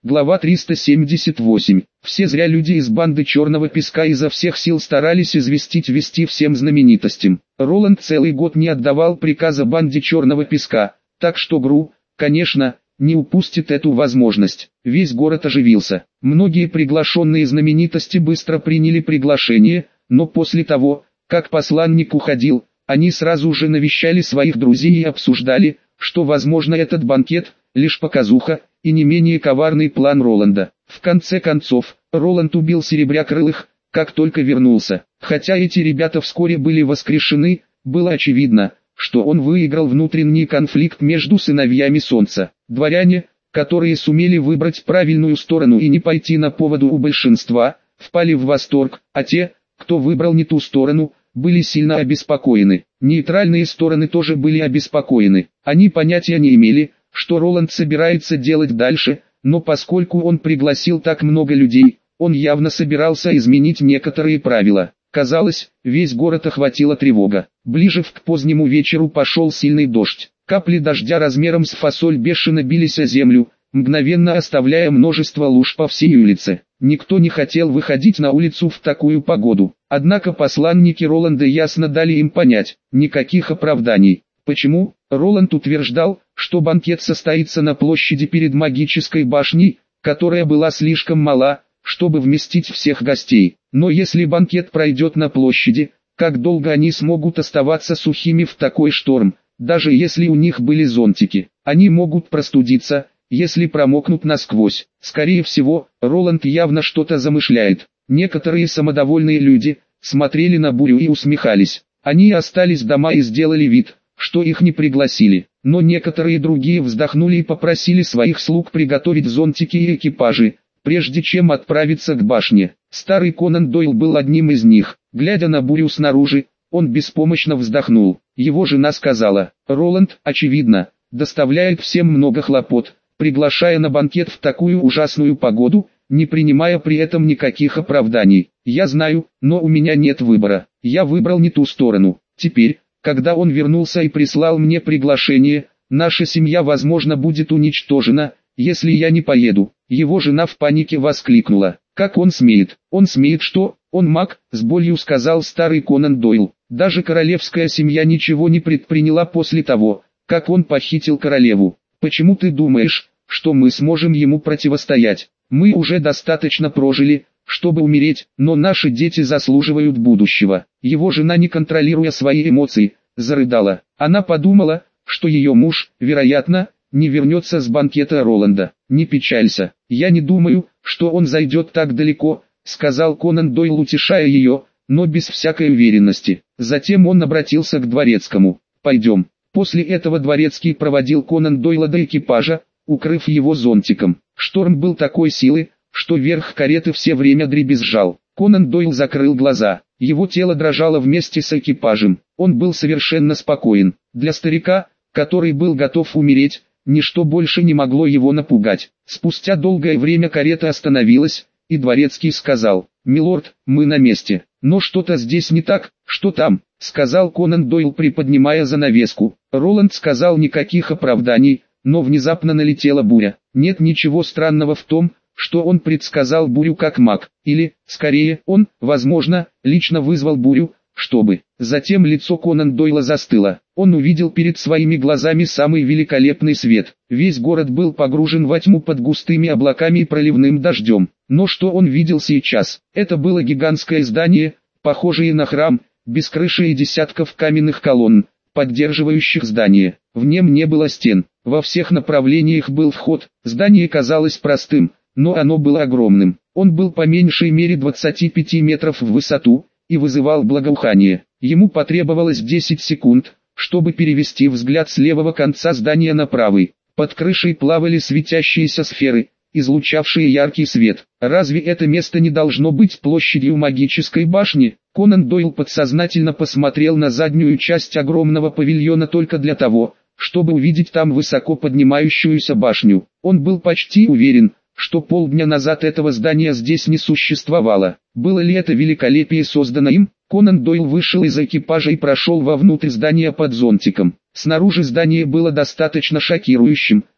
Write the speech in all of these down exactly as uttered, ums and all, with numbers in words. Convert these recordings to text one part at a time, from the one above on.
Глава триста семьдесят восемь. Все зря люди из банды Черного Песка изо всех сил старались известить вести всем знаменитостям. Роланд целый год не отдавал приказа банде Черного Песка, так что ГРУ, конечно, не упустит эту возможность. Весь город оживился. Многие приглашенные знаменитости быстро приняли приглашение, но после того, как посланник уходил, они сразу же навещали своих друзей и обсуждали, что возможно этот банкет – лишь показуха, и не менее коварный план Роланда. В конце концов, Роланд убил Серебрякрылых, как только вернулся. Хотя эти ребята вскоре были воскрешены, было очевидно, что он выиграл внутренний конфликт между сыновьями Солнца. Дворяне, которые сумели выбрать правильную сторону и не пойти на поводу у большинства, впали в восторг, а те, кто выбрал не ту сторону, были сильно обеспокоены. Нейтральные стороны тоже были обеспокоены. Они понятия не имели, что Роланд собирается делать дальше, но поскольку он пригласил так много людей, он явно собирался изменить некоторые правила. Казалось, весь город охватила тревога. Ближе к позднему вечеру пошел сильный дождь. Капли дождя размером с фасоль бешено бились о землю, мгновенно оставляя множество луж по всей улице. Никто не хотел выходить на улицу в такую погоду. Однако посланники Роланда ясно дали им понять, никаких оправданий. Почему? Роланд утверждал, что банкет состоится на площади перед магической башней, которая была слишком мала, чтобы вместить всех гостей. Но если банкет пройдет на площади, как долго они смогут оставаться сухими в такой шторм, даже если у них были зонтики? Они могут простудиться, если промокнут насквозь. Скорее всего, Роланд явно что-то замышляет. Некоторые самодовольные люди смотрели на бурю и усмехались. Они остались дома и сделали вид, что их не пригласили. Но некоторые другие вздохнули и попросили своих слуг приготовить зонтики и экипажи, прежде чем отправиться к башне. Старый Конан Дойл был одним из них. Глядя на бурю снаружи, он беспомощно вздохнул. Его жена сказала: «Роланд, очевидно, доставляет всем много хлопот, приглашая на банкет в такую ужасную погоду, не принимая при этом никаких оправданий. Я знаю, но у меня нет выбора. Я выбрал не ту сторону. Теперь, когда он вернулся и прислал мне приглашение, наша семья, возможно, будет уничтожена, если я не поеду». Его жена в панике воскликнула: «Как он смеет? Он смеет что? Он маг», — с болью сказал старый Конан Дойл. «Даже королевская семья ничего не предприняла после того, как он похитил королеву. Почему ты думаешь, что мы сможем ему противостоять? Мы уже достаточно прожили, чтобы умереть, но наши дети заслуживают будущего». Его жена, не контролируя свои эмоции, зарыдала. Она подумала, что ее муж, вероятно, не вернется с банкета Роланда. «Не печалься, я не думаю, что он зайдет так далеко», — сказал Конан Дойл, утешая ее, но без всякой уверенности. Затем он обратился к дворецкому: «Пойдем». После этого дворецкий проводил Конан Дойла до экипажа, укрыв его зонтиком. Шторм был такой силы, что верх кареты все время дребезжал. Конан Дойл закрыл глаза. Его тело дрожало вместе с экипажем. Он был совершенно спокоен. Для старика, который был готов умереть, ничто больше не могло его напугать. Спустя долгое время карета остановилась, и дворецкий сказал: «Милорд, мы на месте». «Но что-то здесь не так». «Что там?» — сказал Конан Дойл, приподнимая занавеску. Роланд сказал никаких оправданий, но внезапно налетела буря. Нет ничего странного в том, что он предсказал бурю как маг, или, скорее, он, возможно, лично вызвал бурю, чтобы... Затем лицо Конан Дойла застыло. Он увидел перед своими глазами самый великолепный свет. Весь город был погружен во тьму под густыми облаками и проливным дождем. Но что он видел сейчас? Это было гигантское здание, похожее на храм, без крыши и десятков каменных колонн, поддерживающих здание. В нем не было стен. Во всех направлениях был вход. Здание казалось простым, но оно было огромным. Он был по меньшей мере двадцати пяти метров в высоту и вызывал благоухание. Ему потребовалось десять секунд, чтобы перевести взгляд с левого конца здания на правый. Под крышей плавали светящиеся сферы, излучавшие яркий свет. Разве это место не должно быть площадью магической башни? Конан Дойл подсознательно посмотрел на заднюю часть огромного павильона только для того, чтобы увидеть там высоко поднимающуюся башню. Он был почти уверен, что полдня назад этого здания здесь не существовало. Было ли это великолепие создано им? Конан Дойл вышел из экипажа и прошел вовнутрь здания под зонтиком. Снаружи здание было достаточно шокирующим,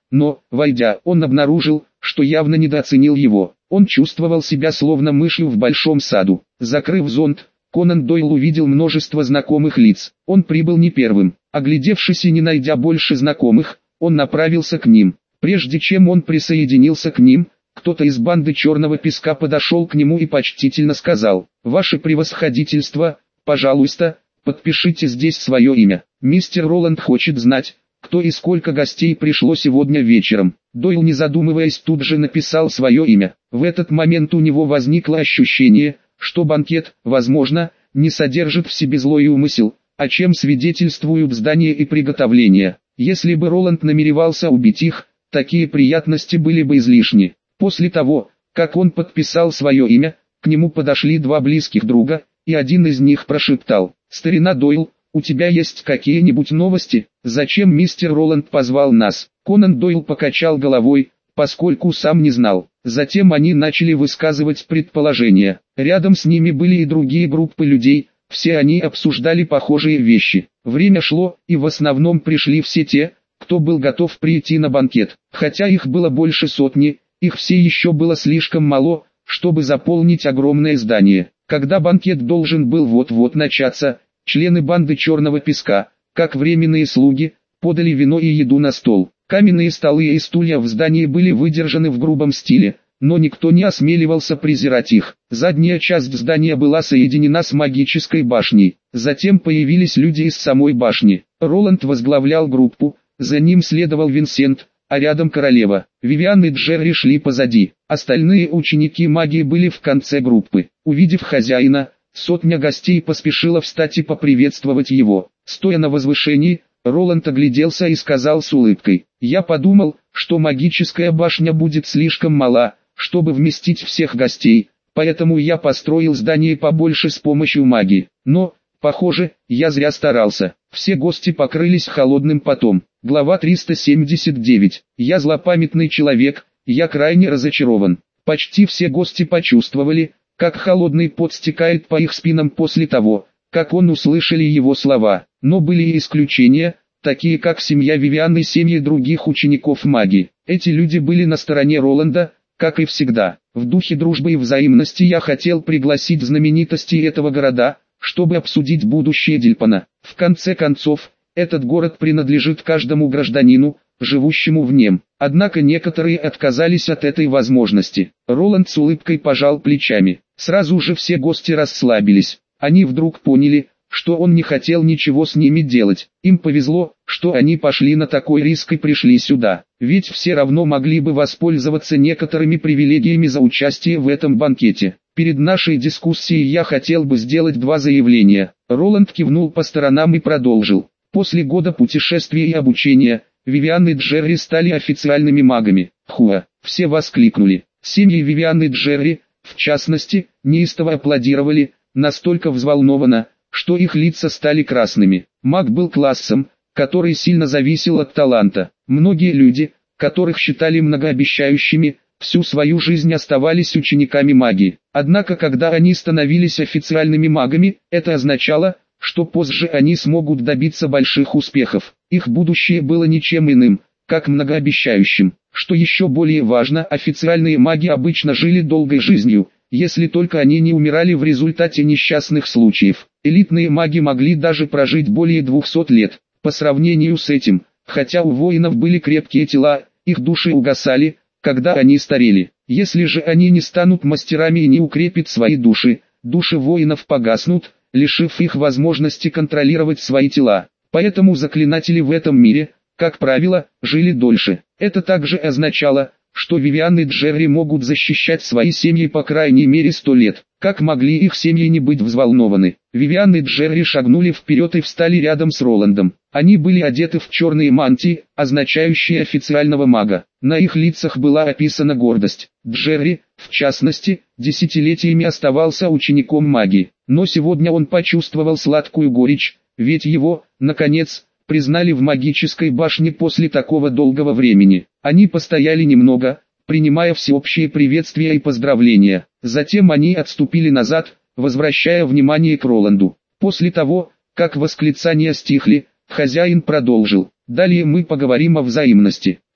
но, войдя, он обнаружил, что явно недооценил его. Он чувствовал себя словно мышью в большом саду. Закрыв зонт, Конан Дойл увидел множество знакомых лиц. Он прибыл не первым. Оглядевшись и не найдя больше знакомых, он направился к ним. Прежде чем он присоединился к ним, кто-то из банды Черного Песка подошел к нему и почтительно сказал: «Ваше превосходительство, пожалуйста, подпишите здесь свое имя. Мистер Роланд хочет знать, кто и сколько гостей пришло сегодня вечером». Дойл, не задумываясь, тут же написал свое имя. В этот момент у него возникло ощущение, что банкет, возможно, не содержит в себе злой умысел, о чем свидетельствуют здания и приготовления. Если бы Роланд намеревался убить их, такие приятности были бы излишни. После того, как он подписал свое имя, к нему подошли два близких друга, и один из них прошептал: «Старина Дойл, у тебя есть какие-нибудь новости? Зачем мистер Роланд позвал нас?» Конан Дойл покачал головой, поскольку сам не знал. Затем они начали высказывать предположения. Рядом с ними были и другие группы людей, все они обсуждали похожие вещи. Время шло, и в основном пришли все те, кто был готов прийти на банкет. Хотя их было больше сотни, их все еще было слишком мало, чтобы заполнить огромное здание. Когда банкет должен был вот-вот начаться, члены банды Черного Песка, как временные слуги, подали вино и еду на стол. Каменные столы и стулья в здании были выдержаны в грубом стиле, но никто не осмеливался презирать их. Задняя часть здания была соединена с магической башней. Затем появились люди из самой башни. Роланд возглавлял группу, за ним следовал Винсент, а рядом королева. Вивиан и Джерри шли позади. Остальные ученики магии были в конце группы. Увидев хозяина, сотня гостей поспешила встать и поприветствовать его. Стоя на возвышении, Роланд огляделся и сказал с улыбкой: «Я подумал, что магическая башня будет слишком мала, чтобы вместить всех гостей, поэтому я построил здание побольше с помощью магии. Но, похоже, я зря старался». Все гости покрылись холодным потом. Глава триста семьдесят девять. Я злопамятный человек, я крайне разочарован. Почти все гости почувствовали, как холодный пот стекает по их спинам после того, как он услышали его слова. Но были и исключения, такие как семья Вивиан и семьи других учеников магии. Эти люди были на стороне Роланда, как и всегда. В духе дружбы и взаимности я хотел пригласить знаменитостей этого города, чтобы обсудить будущее Дильпана. В конце концов, этот город принадлежит каждому гражданину, живущему в нем. Однако некоторые отказались от этой возможности. Роланд с улыбкой пожал плечами. Сразу же все гости расслабились. Они вдруг поняли, что он не хотел ничего с ними делать. Им повезло, что они пошли на такой риск и пришли сюда. Ведь все равно могли бы воспользоваться некоторыми привилегиями за участие в этом банкете. Перед нашей дискуссией я хотел бы сделать два заявления. Роланд кивнул по сторонам и продолжил. После года путешествия и обучения, Вивиан и Джерри стали официальными магами. Хуа! Все воскликнули. Семьи Вивиан и Джерри, в частности, неистово аплодировали, настолько взволнованно, что их лица стали красными. Маг был классом, который сильно зависел от таланта. Многие люди, которых считали многообещающими, всю свою жизнь оставались учениками магии. Однако когда они становились официальными магами, это означало, что позже они смогут добиться больших успехов. Их будущее было ничем иным, как многообещающим. Что еще более важно, официальные маги обычно жили долгой жизнью, если только они не умирали в результате несчастных случаев. Элитные маги могли даже прожить более двухсот лет. По сравнению с этим, хотя у воинов были крепкие тела, их души угасали, когда они старели. Если же они не станут мастерами и не укрепят свои души, души воинов погаснут, лишив их возможности контролировать свои тела. Поэтому заклинатели в этом мире, как правило, жили дольше. Это также означало, что Вивиан и Джерри могут защищать свои семьи по крайней мере сто лет. Как могли их семьи не быть взволнованы? Вивиан и Джерри шагнули вперед и встали рядом с Роландом. Они были одеты в черные мантии, означающие официального мага. На их лицах была описана гордость. Джерри, в частности, десятилетиями оставался учеником магии. Но сегодня он почувствовал сладкую горечь, ведь его, наконец, признали в магической башне после такого долгого времени. Они постояли немного, принимая всеобщие приветствия и поздравления. Затем они отступили назад, возвращая внимание к Роланду. После того, как восклицания стихли, хозяин продолжил. Далее мы поговорим о взаимности.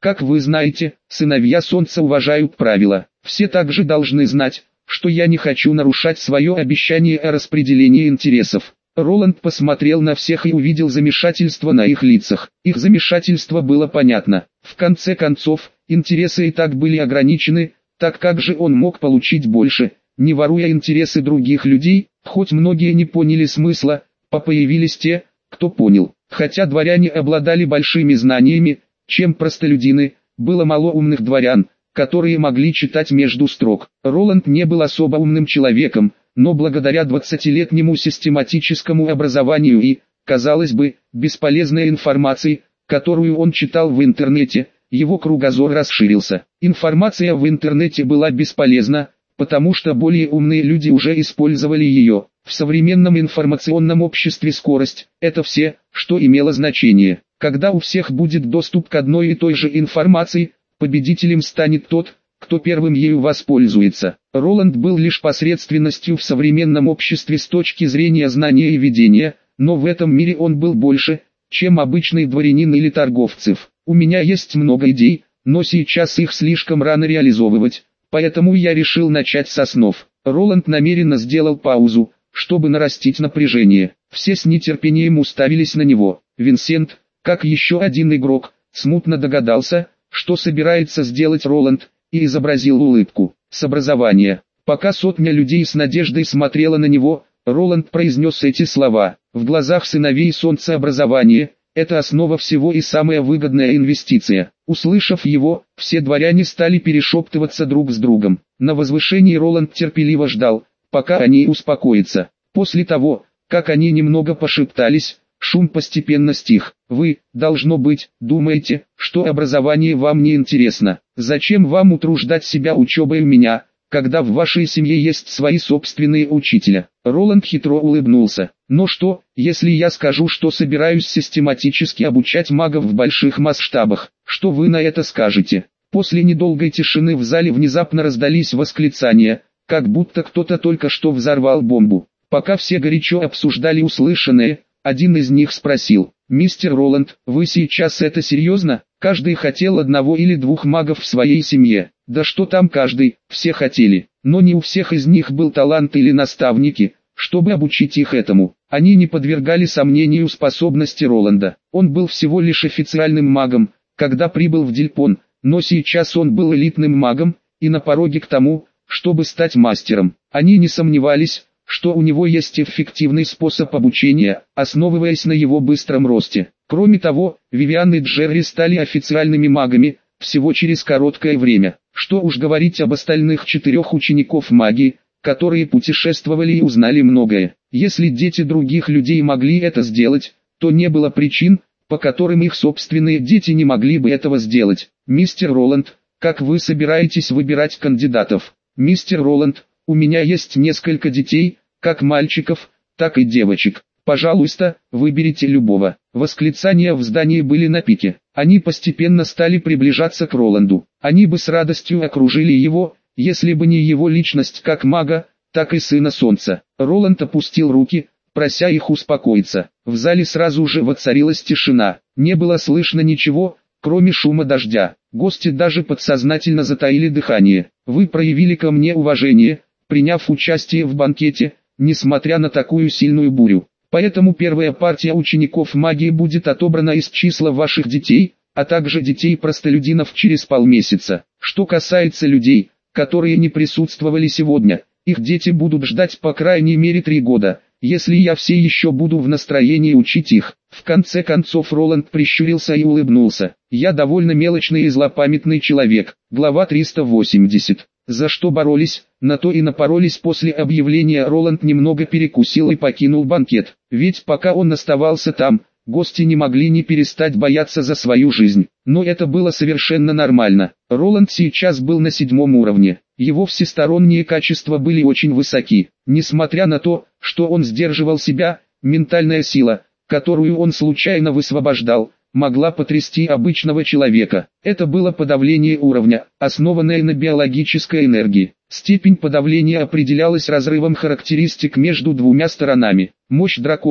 Как вы знаете, сыновья Солнца уважают правила. Все также должны знать, что я не хочу нарушать свое обещание о распределении интересов. Роланд посмотрел на всех и увидел замешательство на их лицах. Их замешательство было понятно. В конце концов, интересы и так были ограничены, так как же он мог получить больше, не воруя интересы других людей? Хоть многие не поняли смысла, появились те, кто понял. Хотя дворяне обладали большими знаниями, чем простолюдины, было мало умных дворян, которые могли читать между строк. Роланд не был особо умным человеком, но благодаря двадцатилетнему систематическому образованию и, казалось бы, бесполезной информации, которую он читал в интернете, его кругозор расширился. Информация в интернете была бесполезна, потому что более умные люди уже использовали ее. В современном информационном обществе скорость – это все, что имело значение. Когда у всех будет доступ к одной и той же информации, победителем станет тот, кто первым ею воспользуется. Роланд был лишь посредственностью в современном обществе с точки зрения знания и ведения, но в этом мире он был больше, чем обычный дворянин или торговцев. У меня есть много идей, но сейчас их слишком рано реализовывать, поэтому я решил начать с основ. Роланд намеренно сделал паузу, чтобы нарастить напряжение. Все с нетерпением уставились на него. Винсент, как еще один игрок, смутно догадался, что собирается сделать Роланд, и изобразил улыбку. С образования. Пока сотня людей с надеждой смотрела на него, Роланд произнес эти слова. В глазах сыновей Солнца образование – это основа всего и самая выгодная инвестиция. Услышав его, все дворяне стали перешептываться друг с другом. На возвышении Роланд терпеливо ждал, пока они успокоятся. После того, как они немного пошептались, шум постепенно стих. Вы, должно быть, думаете, что образование вам не интересно. Зачем вам утруждать себя учебой у меня, когда в вашей семье есть свои собственные учителя? Роланд хитро улыбнулся. Но что, если я скажу, что собираюсь систематически обучать магов в больших масштабах? Что вы на это скажете? После недолгой тишины в зале внезапно раздались восклицания, как будто кто-то только что взорвал бомбу. Пока все горячо обсуждали услышанное, один из них спросил: «Мистер Роланд, вы сейчас это серьезно? Каждый хотел одного или двух магов в своей семье». Да что там каждый, все хотели, но не у всех из них был талант или наставники, чтобы обучить их этому. Они не подвергали сомнению способности Роланда. Он был всего лишь официальным магом, когда прибыл в Дильпон, но сейчас он был элитным магом, и на пороге к тому, чтобы стать мастером. Они не сомневались, что у него есть эффективный способ обучения, основываясь на его быстром росте. Кроме того, Вивиан и Джерри стали официальными магами, всего через короткое время. Что уж говорить об остальных четырех учеников магии, которые путешествовали и узнали многое. Если дети других людей могли это сделать, то не было причин, по которым их собственные дети не могли бы этого сделать. Мистер Роланд, как вы собираетесь выбирать кандидатов? Мистер Роланд, у меня есть несколько детей, как мальчиков, так и девочек. Пожалуйста, выберите любого. Восклицания в здании были на пике. Они постепенно стали приближаться к Роланду. Они бы с радостью окружили его, если бы не его личность как мага, так и сына Солнца. Роланд опустил руки, прося их успокоиться. В зале сразу же воцарилась тишина. Не было слышно ничего, кроме шума дождя. Гости даже подсознательно затаили дыхание. Вы проявили ко мне уважение, приняв участие в банкете, несмотря на такую сильную бурю. Поэтому первая партия учеников магии будет отобрана из числа ваших детей, а также детей простолюдинов через полмесяца. Что касается людей, которые не присутствовали сегодня, их дети будут ждать по крайней мере три года, если я все еще буду в настроении учить их. В конце концов Роланд прищурился и улыбнулся. Я довольно мелочный и злопамятный человек. Глава триста восемьдесят. За что боролись, на то и напоролись. После объявления Роланд немного перекусил и покинул банкет. Ведь пока он оставался там, гости не могли не перестать бояться за свою жизнь. Но это было совершенно нормально. Роланд сейчас был на седьмом уровне. Его всесторонние качества были очень высоки. Несмотря на то, что он сдерживал себя, ментальная сила, которую он случайно высвобождал, могла потрясти обычного человека. Это было подавление уровня, основанное на биологической энергии. Степень подавления определялась разрывом характеристик между двумя сторонами. Мощь дракона,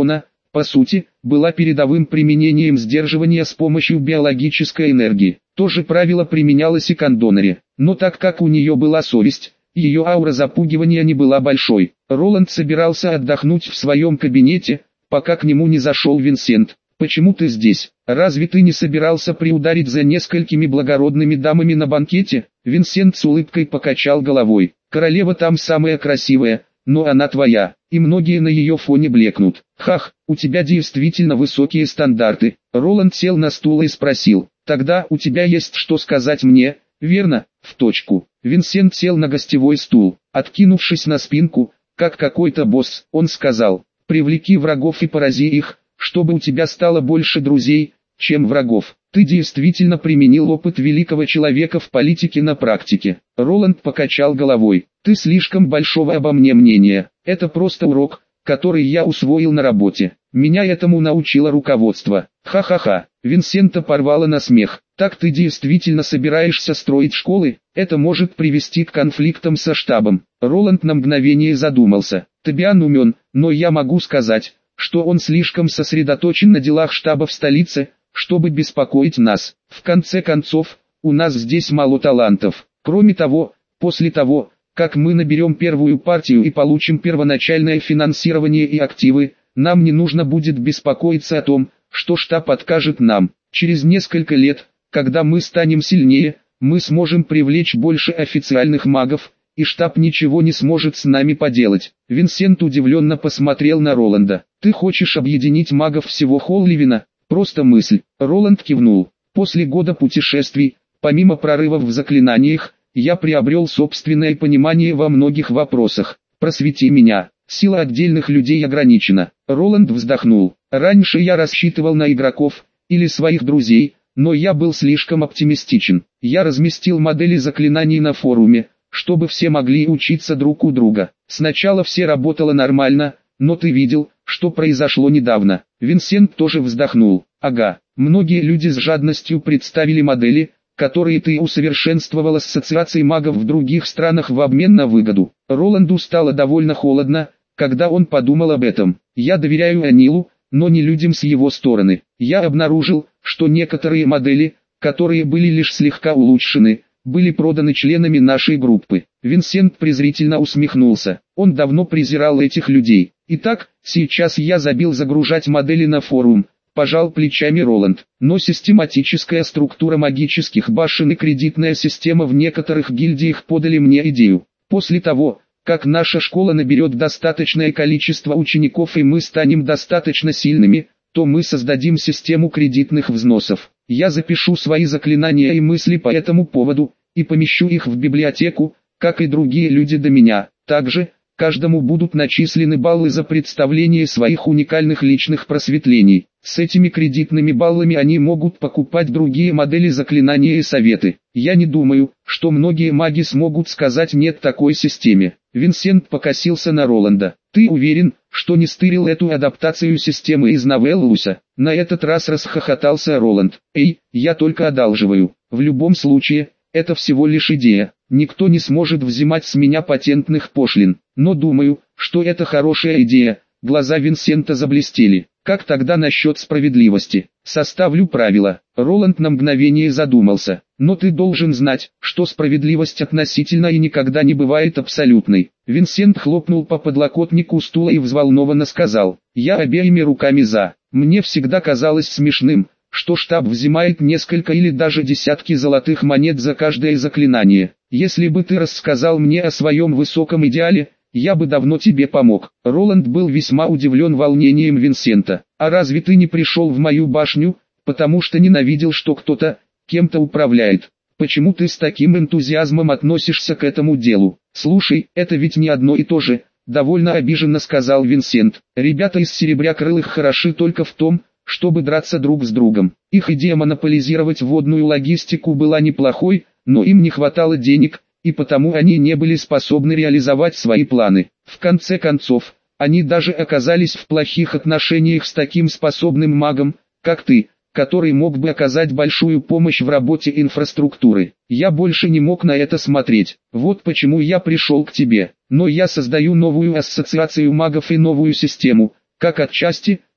по сути, была передовым применением сдерживания с помощью биологической энергии. То же правило применялось и к Андонаре, но так как у нее была совесть, ее аура запугивания не была большой. Роланд собирался отдохнуть в своем кабинете, пока к нему не зашел Винсент. «Почему ты здесь? Разве ты не собирался приударить за несколькими благородными дамами на банкете?» Винсент с улыбкой покачал головой. «Королева там самая красивая, но она твоя, и многие на ее фоне блекнут. Хах, у тебя действительно высокие стандарты». Роланд сел на стул и спросил: «Тогда у тебя есть что сказать мне, верно?» «В точку». Винсент сел на гостевой стул, откинувшись на спинку, как какой-то босс, он сказал: «Привлеки врагов и порази их, чтобы у тебя стало больше друзей, чем врагов». Ты действительно применил опыт великого человека в политике на практике. Роланд покачал головой. Ты слишком большого обо мне мнения. Это просто урок, который я усвоил на работе. Меня этому научило руководство. Ха-ха-ха. Винсента порвало на смех. Так ты действительно собираешься строить школы? Это может привести к конфликтам со штабом. Роланд на мгновение задумался. Тобиан умен, но я могу сказать, что он слишком сосредоточен на делах штаба в столице, чтобы беспокоить нас. В конце концов, у нас здесь мало талантов. Кроме того, после того, как мы наберем первую партию и получим первоначальное финансирование и активы, нам не нужно будет беспокоиться о том, что штаб откажет нам. Через несколько лет, когда мы станем сильнее, мы сможем привлечь больше официальных магов, и штаб ничего не сможет с нами поделать. Винсент удивленно посмотрел на Роланда. Ты хочешь объединить магов всего Холливина? Просто мысль. Роланд кивнул. После года путешествий, помимо прорывов в заклинаниях, я приобрел собственное понимание во многих вопросах. Просвети меня. Сила отдельных людей ограничена. Роланд вздохнул. Раньше я рассчитывал на игроков, или своих друзей, но я был слишком оптимистичен. Я разместил модели заклинаний на форуме, чтобы все могли учиться друг у друга. Сначала все работало нормально, но ты видел, что произошло недавно. Винсент тоже вздохнул. Ага, многие люди с жадностью представили модели, которые ты усовершенствовал ассоциацией магов в других странах в обмен на выгоду. Роланду стало довольно холодно, когда он подумал об этом. Я доверяю Анилу, но не людям с его стороны. Я обнаружил, что некоторые модели, которые были лишь слегка улучшены, были проданы членами нашей группы. Винсент презрительно усмехнулся. Он давно презирал этих людей. Итак, сейчас я забил загружать модели на форум, пожал плечами Роланд. Но систематическая структура магических башен и кредитная система в некоторых гильдиях подали мне идею. После того, как наша школа наберет достаточное количество учеников и мы станем достаточно сильными, то мы создадим систему кредитных взносов. Я запишу свои заклинания и мысли по этому поводу, и помещу их в библиотеку, как и другие люди до меня. Также, каждому будут начислены баллы за представление своих уникальных личных просветлений. С этими кредитными баллами они могут покупать другие модели заклинания и советы. Я не думаю, что многие маги смогут сказать «нет» такой системе. Винсент покосился на Роланда. Ты уверен, что не стырил эту адаптацию системы из Новеллуса? На этот раз расхохотался Роланд. Эй, я только одалживаю. В любом случае, это всего лишь идея. Никто не сможет взимать с меня патентных пошлин. Но думаю, что это хорошая идея. Глаза Винсента заблестели. Как тогда насчет справедливости? Составлю правила. Роланд на мгновение задумался. Но ты должен знать, что справедливость относительно и никогда не бывает абсолютной. Винсент хлопнул по подлокотнику стула и взволнованно сказал. Я обеими руками за. Мне всегда казалось смешным, что штаб взимает несколько или даже десятки золотых монет за каждое заклинание. Если бы ты рассказал мне о своем высоком идеале, я бы давно тебе помог. Роланд был весьма удивлен волнением Винсента. А разве ты не пришел в мою башню, потому что ненавидел, что кто-то, кем-то управляет? Почему ты с таким энтузиазмом относишься к этому делу? Слушай, это ведь не одно и то же, довольно обиженно сказал Винсент. Ребята из Серебрякрылых хороши только в том, чтобы драться друг с другом. Их идея монополизировать водную логистику была неплохой, но им не хватало денег, и потому они не были способны реализовать свои планы. В конце концов, они даже оказались в плохих отношениях с таким способным магом, как ты, который мог бы оказать большую помощь в работе инфраструктуры. Я больше не мог на это смотреть. Вот почему я пришел к тебе. Но я создаю новую ассоциацию магов и новую систему, как отчасти,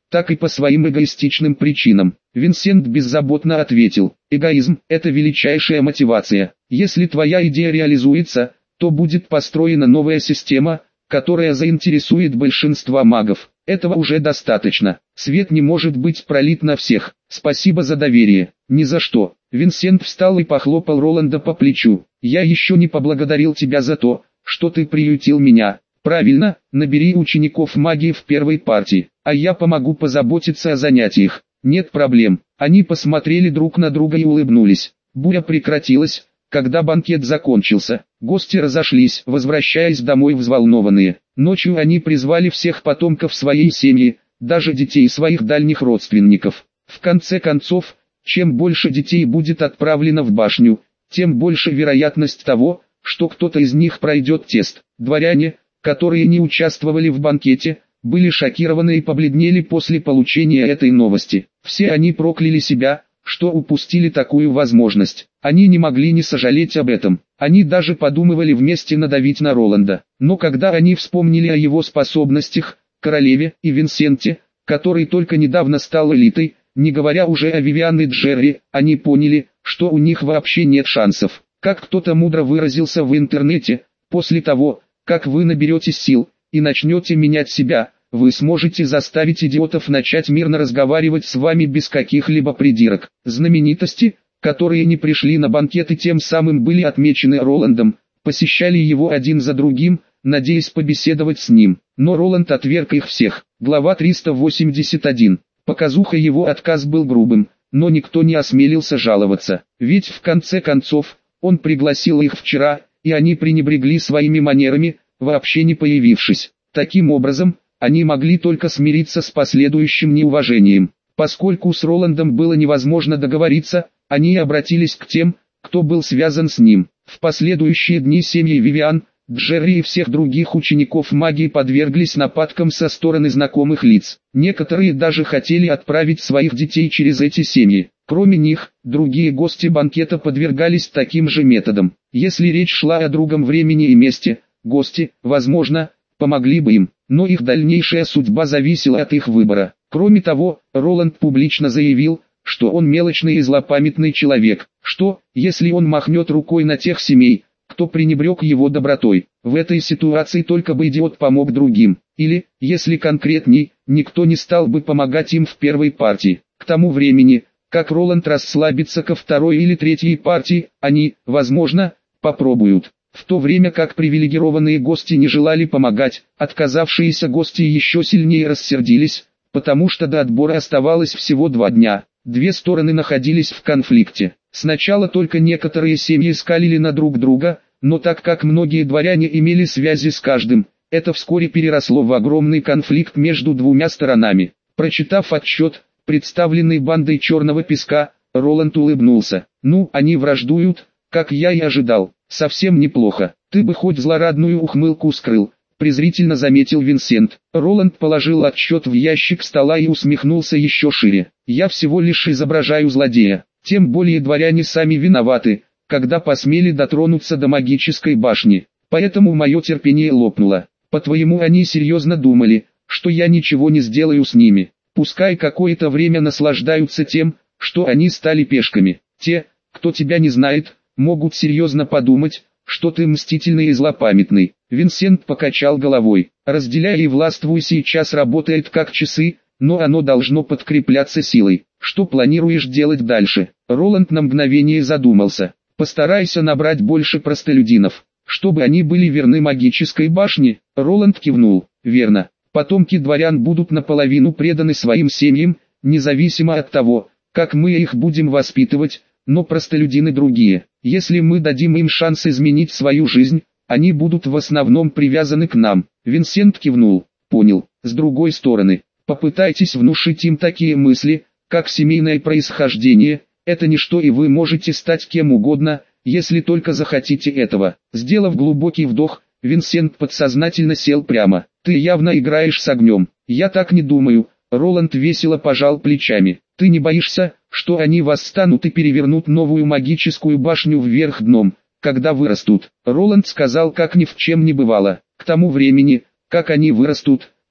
так и по своим эгоистичным причинам. Винсент беззаботно ответил: эгоизм – это величайшая мотивация. Если твоя идея реализуется, то будет построена новая система, которая заинтересует большинство магов. Этого уже достаточно. Свет не может быть пролит на всех. Спасибо за доверие. Ни за что. Винсент встал и похлопал Роланда по плечу. Я еще не поблагодарил тебя за то, что ты приютил меня. Правильно, набери учеников магии в первой партии, а я помогу позаботиться о занятиях. Нет проблем. Они посмотрели друг на друга и улыбнулись. Буря прекратилась, когда банкет закончился. Гости разошлись, возвращаясь домой взволнованные. Ночью они призвали всех потомков своей семьи, даже детей своих дальних родственников. В конце концов, чем больше детей будет отправлено в башню, тем больше вероятность того, что кто-то из них пройдет тест. Дворяне, которые не участвовали в банкете, были шокированы и побледнели после получения этой новости. Все они прокляли себя, что упустили такую возможность. Они не могли не сожалеть об этом. Они даже подумывали вместе надавить на Роланда. Но когда они вспомнили о его способностях, королеве и Винсенте, который только недавно стал элитой, не говоря уже о Вивиан и Джерри, они поняли, что у них вообще нет шансов. Как кто-то мудро выразился в интернете: после того, как вы наберетесь сил и начнете менять себя, вы сможете заставить идиотов начать мирно разговаривать с вами без каких-либо придирок. Знаменитости, которые не пришли на банкет и тем самым были отмечены Роландом, посещали его один за другим, надеясь побеседовать с ним. Но Роланд отверг их всех. Глава триста восемьдесят один. Показуха его отказ был грубым, но никто не осмелился жаловаться. Ведь в конце концов, он пригласил их вчера, и они пренебрегли своими манерами, вообще не появившись. Таким образом, они могли только смириться с последующим неуважением. Поскольку с Роландом было невозможно договориться, они обратились к тем, кто был связан с ним. В последующие дни семьи Вивиан, Джерри и всех других учеников магии подверглись нападкам со стороны знакомых лиц. Некоторые даже хотели отправить своих детей через эти семьи. Кроме них, другие гости банкета подвергались таким же методам. Если речь шла о другом времени и месте, гости, возможно, помогли бы им, но их дальнейшая судьба зависела от их выбора. Кроме того, Роланд публично заявил, что он мелочный и злопамятный человек, что, если он махнет рукой на тех семей, кто пренебрег его добротой, в этой ситуации только бы идиот помог другим, или, если конкретней, никто не стал бы помогать им в первой партии. К тому времени, как Роланд расслабится ко второй или третьей партии, они, возможно, попробуют. В то время как привилегированные гости не желали помогать, отказавшиеся гости еще сильнее рассердились, потому что до отбора оставалось всего два дня. Две стороны находились в конфликте. Сначала только некоторые семьи скалили на друг друга, но так как многие дворяне имели связи с каждым, это вскоре переросло в огромный конфликт между двумя сторонами. Прочитав отчет, представленный бандой Черного Песка, Роланд улыбнулся. «Ну, они враждуют, как я и ожидал. Совсем неплохо. Ты бы хоть злорадную ухмылку скрыл», — презрительно заметил Винсент. Роланд положил отчет в ящик стола и усмехнулся еще шире. «Я всего лишь изображаю злодея. Тем более дворяне сами виноваты, когда посмели дотронуться до магической башни. Поэтому мое терпение лопнуло. По-твоему, они серьезно думали, что я ничего не сделаю с ними? Пускай какое-то время наслаждаются тем, что они стали пешками. Те, кто тебя не знает, могут серьезно подумать, что ты мстительный и злопамятный». Винсент покачал головой. «Разделяй и властвуй сейчас работает как часы, но оно должно подкрепляться силой. Что планируешь делать дальше?» Роланд на мгновение задумался. «Постарайся набрать больше простолюдинов, чтобы они были верны магической башне». Роланд кивнул. «Верно. Потомки дворян будут наполовину преданы своим семьям, независимо от того, как мы их будем воспитывать, но простолюдины другие. Если мы дадим им шанс изменить свою жизнь, они будут в основном привязаны к нам». Винсент кивнул. «Понял. С другой стороны, попытайтесь внушить им такие мысли, как семейное происхождение, это ничто и вы можете стать кем угодно, если только захотите этого». Сделав глубокий вдох, Винсент подсознательно сел прямо. «Ты явно играешь с огнем». «Я так не думаю», — Роланд весело пожал плечами. «Ты не боишься, что они восстанут и перевернут новую магическую башню вверх дном, когда вырастут?» Роланд сказал, как ни в чем не бывало. «К тому времени, как они вырастут,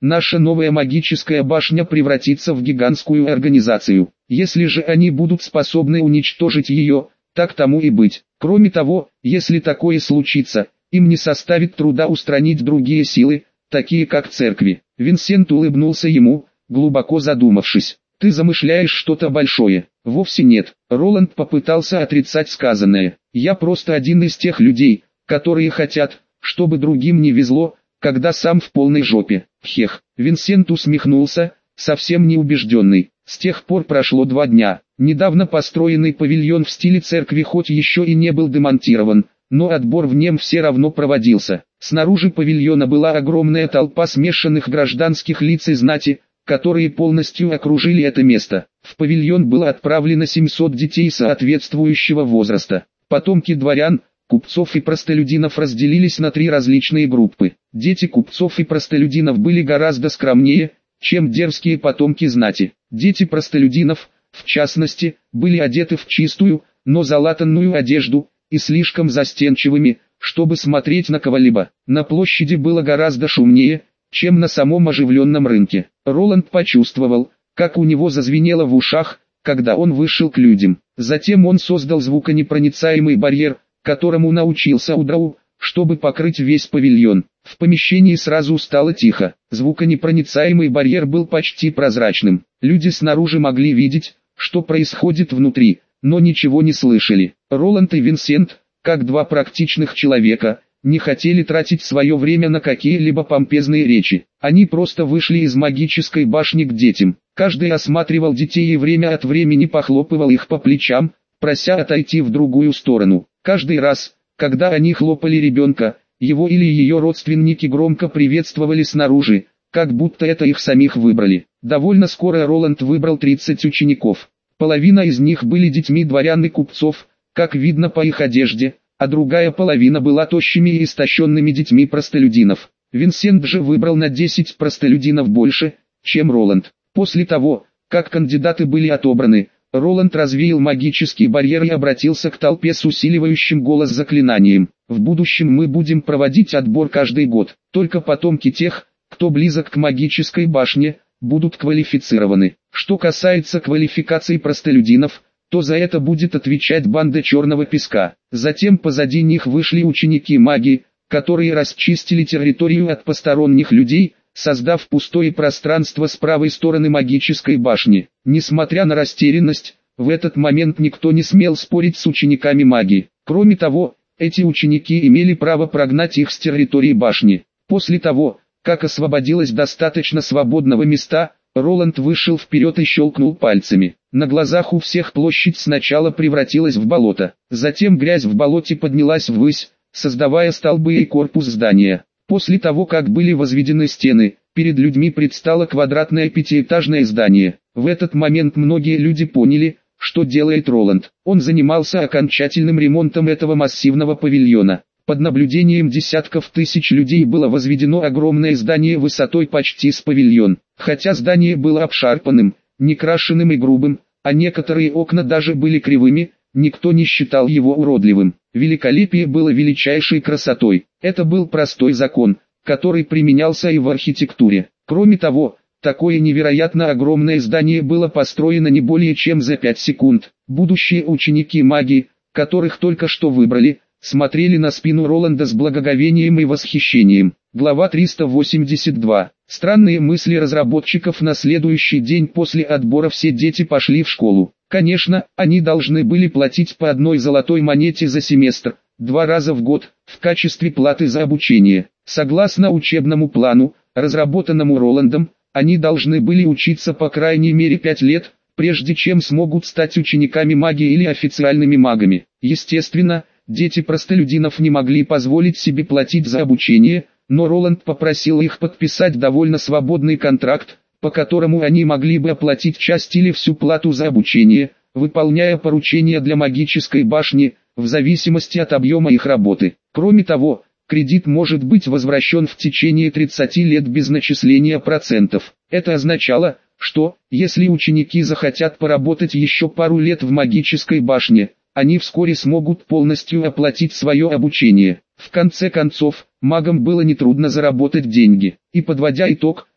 наша новая магическая башня превратится в гигантскую организацию. Если же они будут способны уничтожить ее, так тому и быть. Кроме того, если такое случится, им не составит труда устранить другие силы, такие как церкви. Винсент улыбнулся ему, глубоко задумавшись. Ты замышляешь что-то большое. Вовсе нет. Роланд попытался отрицать сказанное. Я просто один из тех людей, которые хотят, чтобы другим не везло, когда сам в полной жопе. Хех. Винсент усмехнулся, совсем не убежденный. С тех пор прошло два дня. Недавно построенный павильон в стиле церкви хоть еще и не был демонтирован, но отбор в нем все равно проводился. Снаружи павильона была огромная толпа смешанных гражданских лиц и знати, которые полностью окружили это место. В павильон было отправлено семьсот детей соответствующего возраста. Потомки дворян, купцов и простолюдинов разделились на три различные группы. Дети купцов и простолюдинов были гораздо скромнее, чем дерзкие потомки знати. Дети простолюдинов, в частности, были одеты в чистую, но залатанную одежду, и слишком застенчивыми, чтобы смотреть на кого-либо. На площади было гораздо шумнее, чем на самом оживленном рынке. Роланд почувствовал, как у него зазвенело в ушах, когда он вышел к людям. Затем он создал звуконепроницаемый барьер, которому научился у Драу, чтобы покрыть весь павильон. В помещении сразу стало тихо. Звуконепроницаемый барьер был почти прозрачным. Люди снаружи могли видеть, что происходит внутри, но ничего не слышали. Роланд и Винсент, как два практичных человека, не хотели тратить свое время на какие-либо помпезные речи. Они просто вышли из магической башни к детям. Каждый осматривал детей и время от времени похлопывал их по плечам, прося отойти в другую сторону. Каждый раз, когда они хлопали ребенка, его или ее родственники громко приветствовали снаружи, как будто это их самих выбрали. Довольно скоро Роланд выбрал тридцать учеников. Половина из них были детьми дворян и купцов, как видно по их одежде, а другая половина была тощими и истощенными детьми простолюдинов. Винсент же выбрал на десять простолюдинов больше, чем Роланд. После того, как кандидаты были отобраны, Роланд развеял магический барьер и обратился к толпе с усиливающим голос заклинанием. В будущем мы будем проводить отбор каждый год. Только потомки тех, кто близок к магической башне, будут квалифицированы. Что касается квалификации простолюдинов, то за это будет отвечать банда Черного Песка. Затем позади них вышли ученики магии, которые расчистили территорию от посторонних людей, создав пустое пространство с правой стороны магической башни. Несмотря на растерянность, в этот момент никто не смел спорить с учениками магии. Кроме того, эти ученики имели право прогнать их с территории башни. После того, как освободилось достаточно свободного места, Роланд вышел вперед и щелкнул пальцами. На глазах у всех площадь сначала превратилась в болото, затем грязь в болоте поднялась ввысь, создавая столбы и корпус здания. После того, как были возведены стены, перед людьми предстало квадратное пятиэтажное здание. В этот момент многие люди поняли, что делает Роланд. Он занимался окончательным ремонтом этого массивного павильона. Под наблюдением десятков тысяч людей было возведено огромное здание высотой почти с павильон. Хотя здание было обшарпанным, некрашенным и грубым, а некоторые окна даже были кривыми, никто не считал его уродливым. Великолепие было величайшей красотой. Это был простой закон, который применялся и в архитектуре. Кроме того, такое невероятно огромное здание было построено не более чем за пять секунд. Будущие ученики магии, которых только что выбрали, смотрели на спину Роланда с благоговением и восхищением. Глава триста восемьдесят два. Странные мысли разработчиков. На следующий день после отбора все дети пошли в школу. Конечно, они должны были платить по одной золотой монете за семестр, два раза в год, в качестве платы за обучение. Согласно учебному плану, разработанному Роландом, они должны были учиться по крайней мере пять лет, прежде чем смогут стать учениками магии или официальными магами. Естественно, дети простолюдинов не могли позволить себе платить за обучение, но Роланд попросил их подписать довольно свободный контракт, по которому они могли бы оплатить часть или всю плату за обучение, выполняя поручения для магической башни, в зависимости от объема их работы. Кроме того, кредит может быть возвращен в течение тридцати лет без начисления процентов. Это означало, что, если ученики захотят поработать еще пару лет в магической башне, они вскоре смогут полностью оплатить свое обучение. В конце концов, магам было нетрудно заработать деньги. И подводя итог,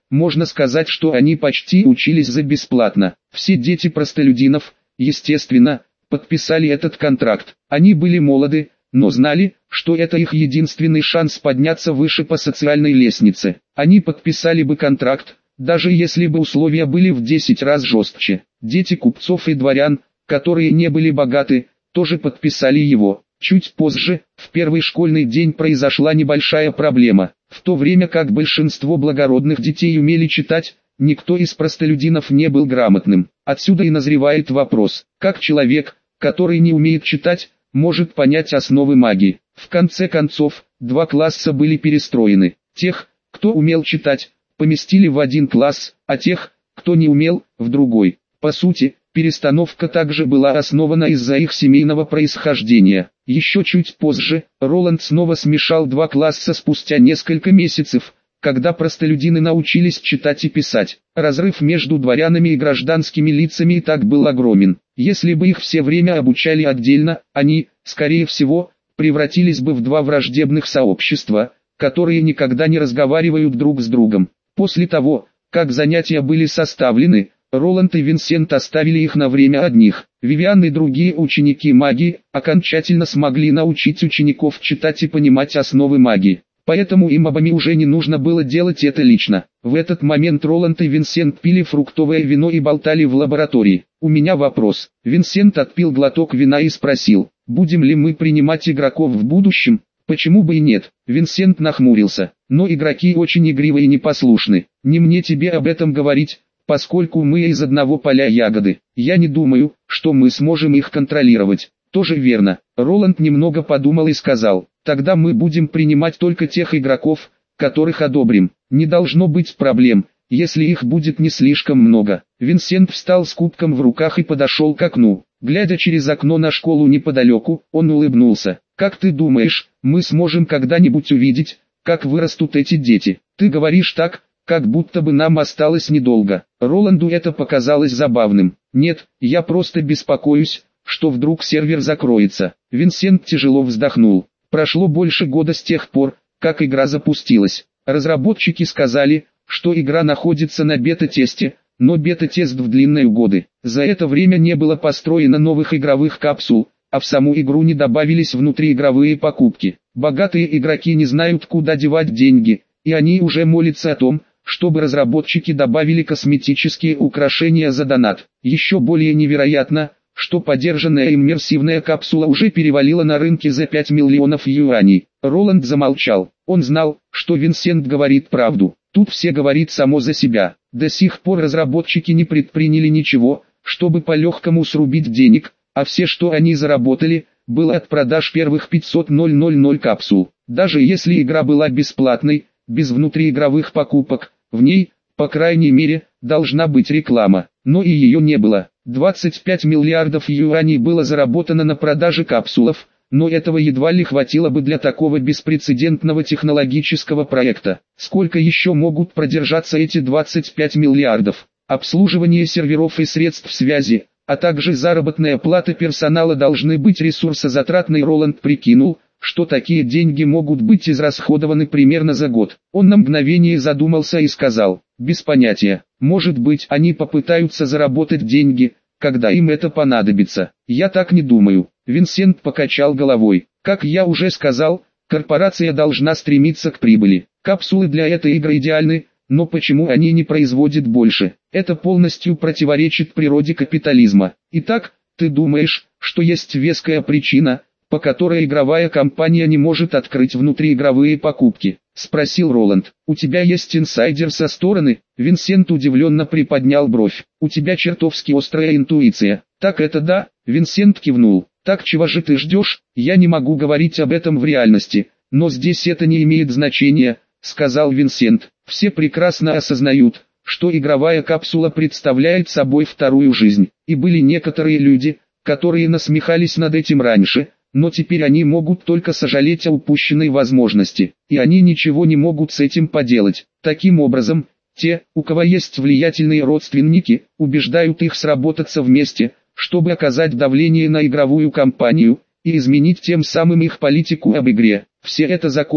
можно сказать, что они почти учились за бесплатно. Все дети простолюдинов, естественно, подписали этот контракт. Они были молоды, но знали, что это их единственный шанс подняться выше по социальной лестнице. Они подписали бы контракт, даже если бы условия были в десять раз жестче. Дети купцов и дворян, которые не были богаты, тоже подписали его. Чуть позже, в первый школьный день произошла небольшая проблема. В то время как большинство благородных детей умели читать, никто из простолюдинов не был грамотным. Отсюда и назревает вопрос, как человек, который не умеет читать, может понять основы магии. В конце концов, два класса были перестроены. Тех, кто умел читать, поместили в один класс, а тех, кто не умел, в другой. По сути, перестановка также была основана из-за их семейного происхождения. Еще чуть позже, Роланд снова смешал два класса спустя несколько месяцев, когда простолюдины научились читать и писать. Разрыв между дворянами и гражданскими лицами и так был огромен. Если бы их все время обучали отдельно, они, скорее всего, превратились бы в два враждебных сообщества, которые никогда не разговаривают друг с другом. После того, как занятия были составлены, Роланд и Винсент оставили их на время одних. Вивиан и другие ученики магии окончательно смогли научить учеников читать и понимать основы магии. Поэтому им обоим уже не нужно было делать это лично. В этот момент Роланд и Винсент пили фруктовое вино и болтали в лаборатории. «У меня вопрос». Винсент отпил глоток вина и спросил, будем ли мы принимать игроков в будущем? Почему бы и нет? Винсент нахмурился. Но игроки очень игривы и непослушны. Не мне тебе об этом говорить, поскольку мы из одного поля ягоды. Я не думаю, что мы сможем их контролировать. Тоже верно. Роланд немного подумал и сказал, тогда мы будем принимать только тех игроков, которых одобрим. Не должно быть проблем, если их будет не слишком много. Винсент встал с кубком в руках и подошел к окну. Глядя через окно на школу неподалеку, он улыбнулся. Как ты думаешь, мы сможем когда-нибудь увидеть, как вырастут эти дети? Ты говоришь так, как будто бы нам осталось недолго. Роланду это показалось забавным. Нет, я просто беспокоюсь, что вдруг сервер закроется. Винсент тяжело вздохнул. Прошло больше года с тех пор, как игра запустилась. Разработчики сказали, что игра находится на бета-тесте, но бета-тест в длинные годы. За это время не было построено новых игровых капсул, а в саму игру не добавились внутриигровые покупки. Богатые игроки не знают, куда девать деньги, и они уже молятся о том, чтобы разработчики добавили косметические украшения за донат. Еще более невероятно, что подержанная иммерсивная капсула уже перевалила на рынке за пять миллионов юаней. Роланд замолчал. Он знал, что Винсент говорит правду. Тут все говорит само за себя. До сих пор разработчики не предприняли ничего, чтобы по-легкому срубить денег, а все, что они заработали, было от продаж первых пятьсот тысяч капсул. Даже если игра была бесплатной, без внутриигровых покупок, в ней, по крайней мере, должна быть реклама. Но и ее не было. двадцать пять миллиардов юаней было заработано на продаже капсулов, но этого едва ли хватило бы для такого беспрецедентного технологического проекта. Сколько еще могут продержаться эти двадцать пять миллиардов? Обслуживание серверов и средств связи, а также заработная плата персонала должны быть ресурсозатратной. Роланд прикинул, что такие деньги могут быть израсходованы примерно за год. Он на мгновение задумался и сказал, без понятия, может быть они попытаются заработать деньги, когда им это понадобится. Я так не думаю. Винсент покачал головой. Как я уже сказал, корпорация должна стремиться к прибыли. Капсулы для этой игры идеальны, но почему они не производят больше? Это полностью противоречит природе капитализма. Итак, ты думаешь, что есть веская причина, по которой игровая компания не может открыть внутриигровые покупки? Спросил Роланд. У тебя есть инсайдер со стороны? Винсент удивленно приподнял бровь. У тебя чертовски острая интуиция. Так это да? Винсент кивнул. Так чего же ты ждешь? Я не могу говорить об этом в реальности, но здесь это не имеет значения, сказал Винсент. Все прекрасно осознают, что игровая капсула представляет собой вторую жизнь. И были некоторые люди, которые насмехались над этим раньше, но теперь они могут только сожалеть о упущенной возможности, и они ничего не могут с этим поделать. Таким образом, те, у кого есть влиятельные родственники, убеждают их сработаться вместе, чтобы оказать давление на игровую компанию, и изменить тем самым их политику об игре. Все это законно,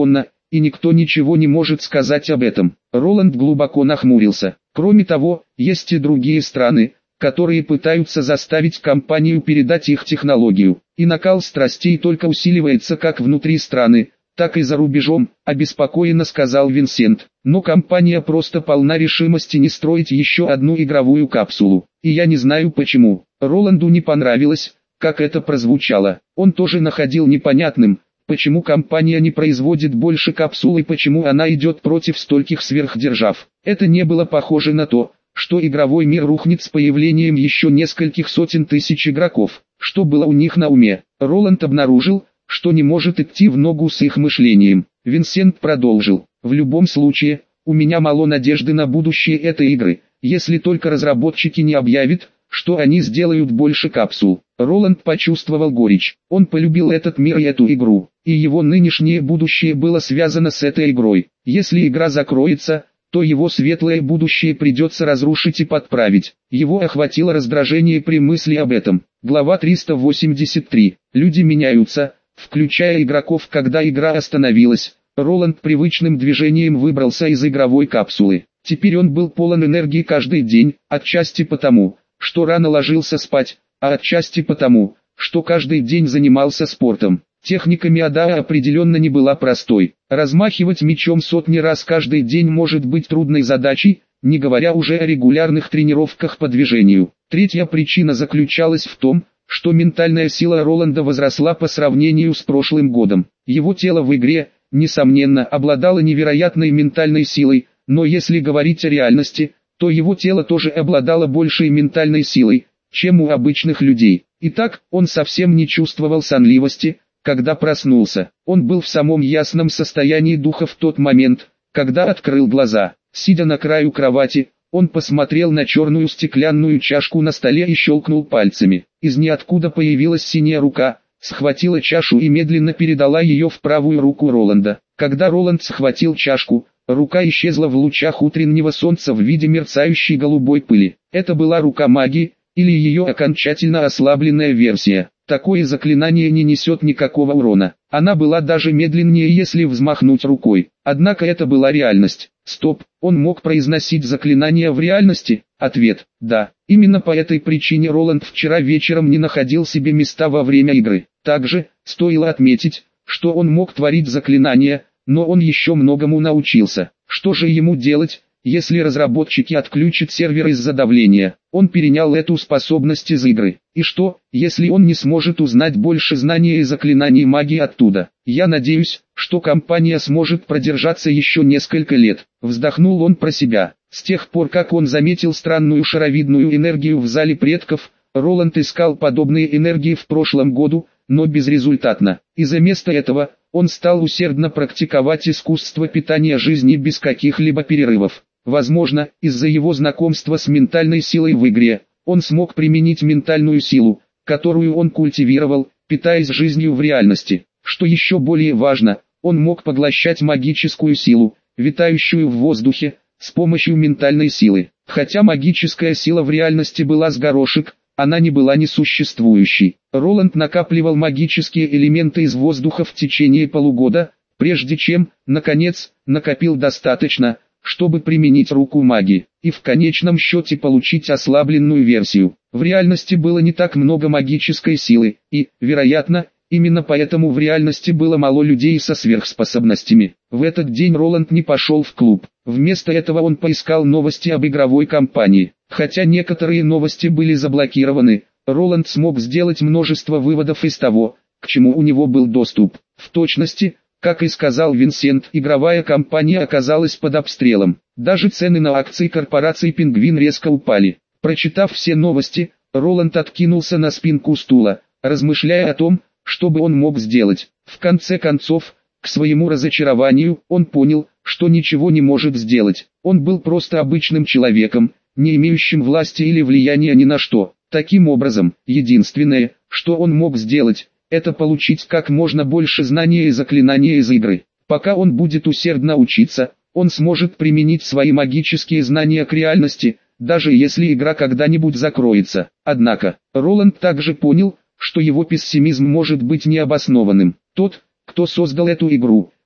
и никто ничего не может сказать об этом. Роланд глубоко нахмурился. Кроме того, есть и другие страны, которые пытаются заставить компанию передать их технологию. И накал страстей только усиливается как внутри страны, так и за рубежом, обеспокоенно сказал Винсент. Но компания просто полна решимости не строить еще одну игровую капсулу. И я не знаю почему. Роланду не понравилось, как это прозвучало. Он тоже находил непонятным, почему компания не производит больше капсул и почему она идет против стольких сверхдержав. Это не было похоже на то, что игровой мир рухнет с появлением еще нескольких сотен тысяч игроков. Что было у них на уме? Роланд обнаружил, что не может идти в ногу с их мышлением. Винсент продолжил. В любом случае, у меня мало надежды на будущее этой игры, если только разработчики не объявят, что они сделают больше капсул. Роланд почувствовал горечь. Он полюбил этот мир и эту игру, и его нынешнее будущее было связано с этой игрой. Если игра закроется, то его светлое будущее придется разрушить и подправить. Его охватило раздражение при мысли об этом. Глава триста восемьдесят три. Люди меняются, включая игроков. Когда игра остановилась, Роланд привычным движением выбрался из игровой капсулы. Теперь он был полон энергии каждый день, отчасти потому, что рано ложился спать, а отчасти потому, что каждый день занимался спортом. Техника Миадаа определенно не была простой. Размахивать мечом сотни раз каждый день может быть трудной задачей, не говоря уже о регулярных тренировках по движению. Третья причина заключалась в том, что ментальная сила Роланда возросла по сравнению с прошлым годом. Его тело в игре, несомненно, обладало невероятной ментальной силой, но если говорить о реальности, то его тело тоже обладало большей ментальной силой, чем у обычных людей. Итак, он совсем не чувствовал сонливости, когда проснулся. Он был в самом ясном состоянии духа в тот момент, когда открыл глаза. Сидя на краю кровати, он посмотрел на черную стеклянную чашку на столе и щелкнул пальцами. Из ниоткуда появилась синяя рука, схватила чашу и медленно передала ее в правую руку Роланда. Когда Роланд схватил чашку, рука исчезла в лучах утреннего солнца в виде мерцающей голубой пыли. Это была рука магии, или ее окончательно ослабленная версия. Такое заклинание не несет никакого урона. Она была даже медленнее, если взмахнуть рукой. Однако это была реальность. Стоп, он мог произносить заклинания в реальности? Ответ – да. Именно по этой причине Роланд вчера вечером не находил себе места во время игры. Также, стоило отметить, что он мог творить заклинания, но он еще многому научился. Что же ему делать, если разработчики отключат сервер из-за давления? Он перенял эту способность из игры. И что, если он не сможет узнать больше знаний и заклинаний магии оттуда? Я надеюсь, что компания сможет продержаться еще несколько лет. Вздохнул он про себя. С тех пор, как он заметил странную шаровидную энергию в зале предков, Роланд искал подобные энергии в прошлом году, но безрезультатно. Из-за места этого, он стал усердно практиковать искусство питания жизни без каких-либо перерывов. Возможно, из-за его знакомства с ментальной силой в игре, он смог применить ментальную силу, которую он культивировал, питаясь жизнью в реальности. Что еще более важно, он мог поглощать магическую силу, витающую в воздухе, с помощью ментальной силы. Хотя магическая сила в реальности была с горошек, она не была несуществующей. Роланд накапливал магические элементы из воздуха в течение полугода, прежде чем, наконец, накопил достаточно, чтобы применить руку магии, и в конечном счете получить ослабленную версию. В реальности было не так много магической силы, и, вероятно, именно поэтому в реальности было мало людей со сверхспособностями. В этот день Роланд не пошел в клуб. Вместо этого он поискал новости об игровой компании. Хотя некоторые новости были заблокированы, Роланд смог сделать множество выводов из того, к чему у него был доступ. В точности, как и сказал Винсент, игровая компания оказалась под обстрелом. Даже цены на акции корпорации «Пингвин» резко упали. Прочитав все новости, Роланд откинулся на спинку стула, размышляя о том, что бы он мог сделать. В конце концов, к своему разочарованию, он понял, что ничего не может сделать. Он был просто обычным человеком, не имеющим власти или влияния ни на что. Таким образом, единственное, что он мог сделать, это получить как можно больше знаний и заклинаний из игры. Пока он будет усердно учиться, он сможет применить свои магические знания к реальности, даже если игра когда-нибудь закроется. Однако, Роланд также понял, что его пессимизм может быть необоснованным. Тот, кто создал эту игру,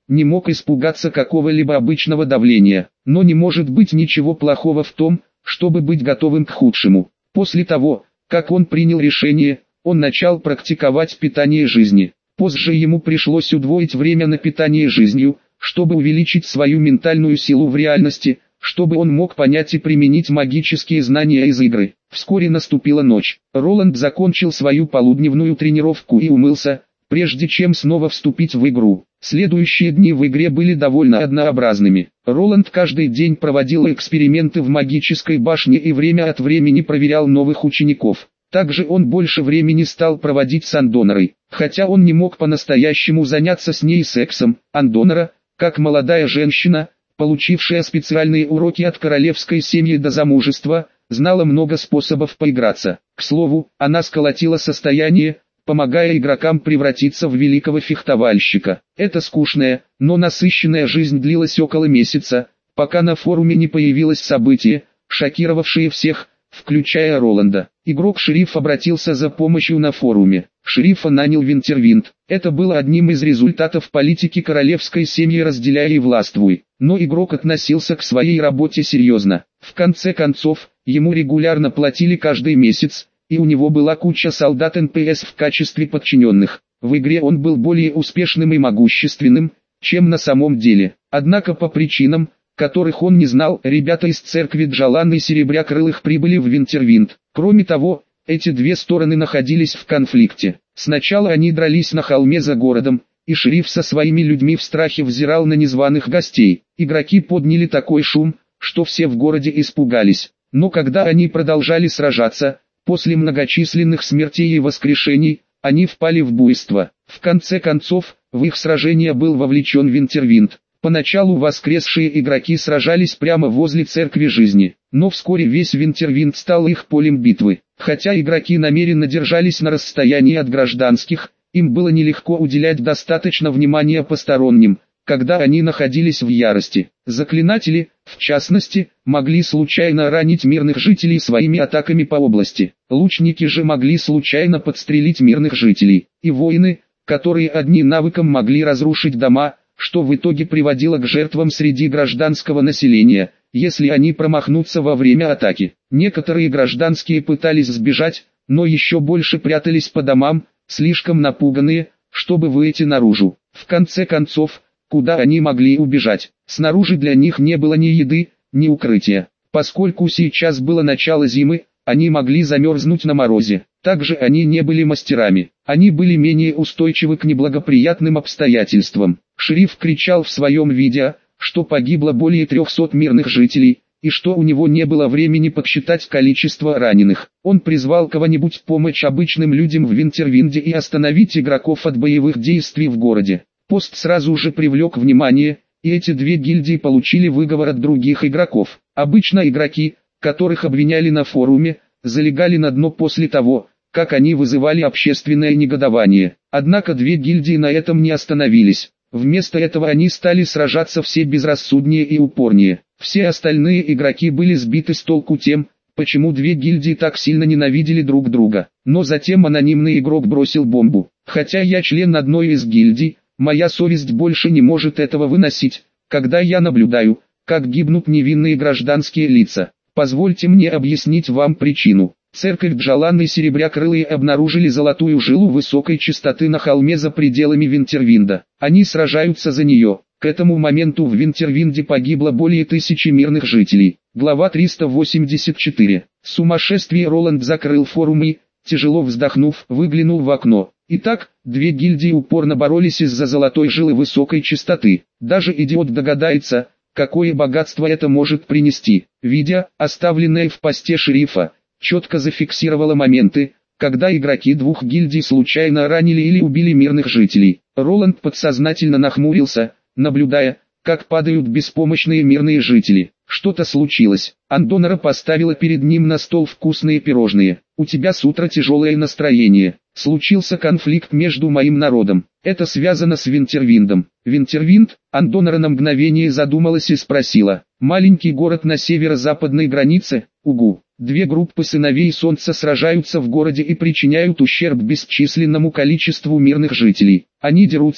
не мог испугаться какого-либо обычного давления. Но не может быть ничего плохого в том, чтобы быть готовым к худшему. После того, как он принял решение, он начал практиковать питание жизни. Позже ему пришлось удвоить время на питание жизнью, чтобы увеличить свою ментальную силу в реальности, чтобы он мог понять и применить магические знания из игры. Вскоре наступила ночь. Роланд закончил свою полудневную тренировку и умылся, прежде чем снова вступить в игру. Следующие дни в игре были довольно однообразными. Роланд каждый день проводил эксперименты в магической башне и время от времени проверял новых учеников. Также он больше времени стал проводить с Андонорой. Хотя он не мог по-настоящему заняться с ней сексом, Андонора, как молодая женщина, получившая специальные уроки от королевской семьи до замужества, знала много способов поиграться. К слову, она сколотила состояние, помогая игрокам превратиться в великого фехтовальщика. Эта скучная, но насыщенная жизнь длилась около месяца, пока на форуме не появилось событие, шокировавшее всех, включая Роланда. Игрок-шериф обратился за помощью на форуме. Шерифа нанял Винтервинд. Это было одним из результатов политики королевской семьи «разделяй и властвуй». Но игрок относился к своей работе серьезно. В конце концов, ему регулярно платили каждый месяц, и у него была куча солдат эн пэ эс в качестве подчиненных. В игре он был более успешным и могущественным, чем на самом деле. Однако по причинам, которых он не знал, ребята из церкви Джалан и Серебрякрылых прибыли в Винтервинд. Кроме того, эти две стороны находились в конфликте. Сначала они дрались на холме за городом, и шериф со своими людьми в страхе взирал на незваных гостей. Игроки подняли такой шум, что все в городе испугались. Но когда они продолжали сражаться, после многочисленных смертей и воскрешений, они впали в буйство. В конце концов, в их сражение был вовлечен Винтервинд. Поначалу воскресшие игроки сражались прямо возле церкви жизни, но вскоре весь Винтервинд стал их полем битвы. Хотя игроки намеренно держались на расстоянии от гражданских, им было нелегко уделять достаточно внимания посторонним, когда они находились в ярости. Заклинатели, в частности, могли случайно ранить мирных жителей своими атаками по области. Лучники же могли случайно подстрелить мирных жителей. И воины, которые одним навыком могли разрушить дома, что в итоге приводило к жертвам среди гражданского населения, если они промахнутся во время атаки. Некоторые гражданские пытались сбежать, но еще больше прятались по домам, слишком напуганные, чтобы выйти наружу. В конце концов, куда они могли убежать? Снаружи для них не было ни еды, ни укрытия. Поскольку сейчас было начало зимы, они могли замерзнуть на морозе. Также они не были мастерами. Они были менее устойчивы к неблагоприятным обстоятельствам. Шериф кричал в своем видео, что погибло более трехсот мирных жителей, и что у него не было времени подсчитать количество раненых. Он призвал кого-нибудь помочь обычным людям в Винтервинде и остановить игроков от боевых действий в городе. Пост сразу же привлек внимание, и эти две гильдии получили выговор от других игроков. Обычно игроки, которых обвиняли на форуме, залегали на дно после того, как они вызывали общественное негодование. Однако две гильдии на этом не остановились. Вместо этого они стали сражаться все безрассуднее и упорнее. Все остальные игроки были сбиты с толку тем, почему две гильдии так сильно ненавидели друг друга. Но затем анонимный игрок бросил бомбу. Хотя я член одной из гильдий, моя совесть больше не может этого выносить, когда я наблюдаю, как гибнут невинные гражданские лица. Позвольте мне объяснить вам причину. Церковь Джалан и Серебрякрылые обнаружили золотую жилу высокой частоты на холме за пределами Винтервинда. Они сражаются за нее. К этому моменту в Винтервинде погибло более тысячи мирных жителей. Глава триста восемьдесят четыре. Сумасшествие. Роланд закрыл форум и, тяжело вздохнув, выглянул в окно. Итак, две гильдии упорно боролись из-за золотой жилы высокой частоты. Даже идиот догадается, какое богатство это может принести. Видео, оставленное в посте шерифа, четко зафиксировало моменты, когда игроки двух гильдий случайно ранили или убили мирных жителей. Роланд подсознательно нахмурился, наблюдая, как падают беспомощные мирные жители. Что-то случилось. Андонора поставила перед ним на стол вкусные пирожные. «У тебя с утра тяжелое настроение. Случился конфликт между моим народом. Это связано с Винтервиндом». «Винтервинд?» Андонора на мгновение задумалась и спросила. «Маленький город на северо-западной границе?» «Угу». Две группы сыновей Солнца сражаются в городе и причиняют ущерб бесчисленному количеству мирных жителей. Они дерутся,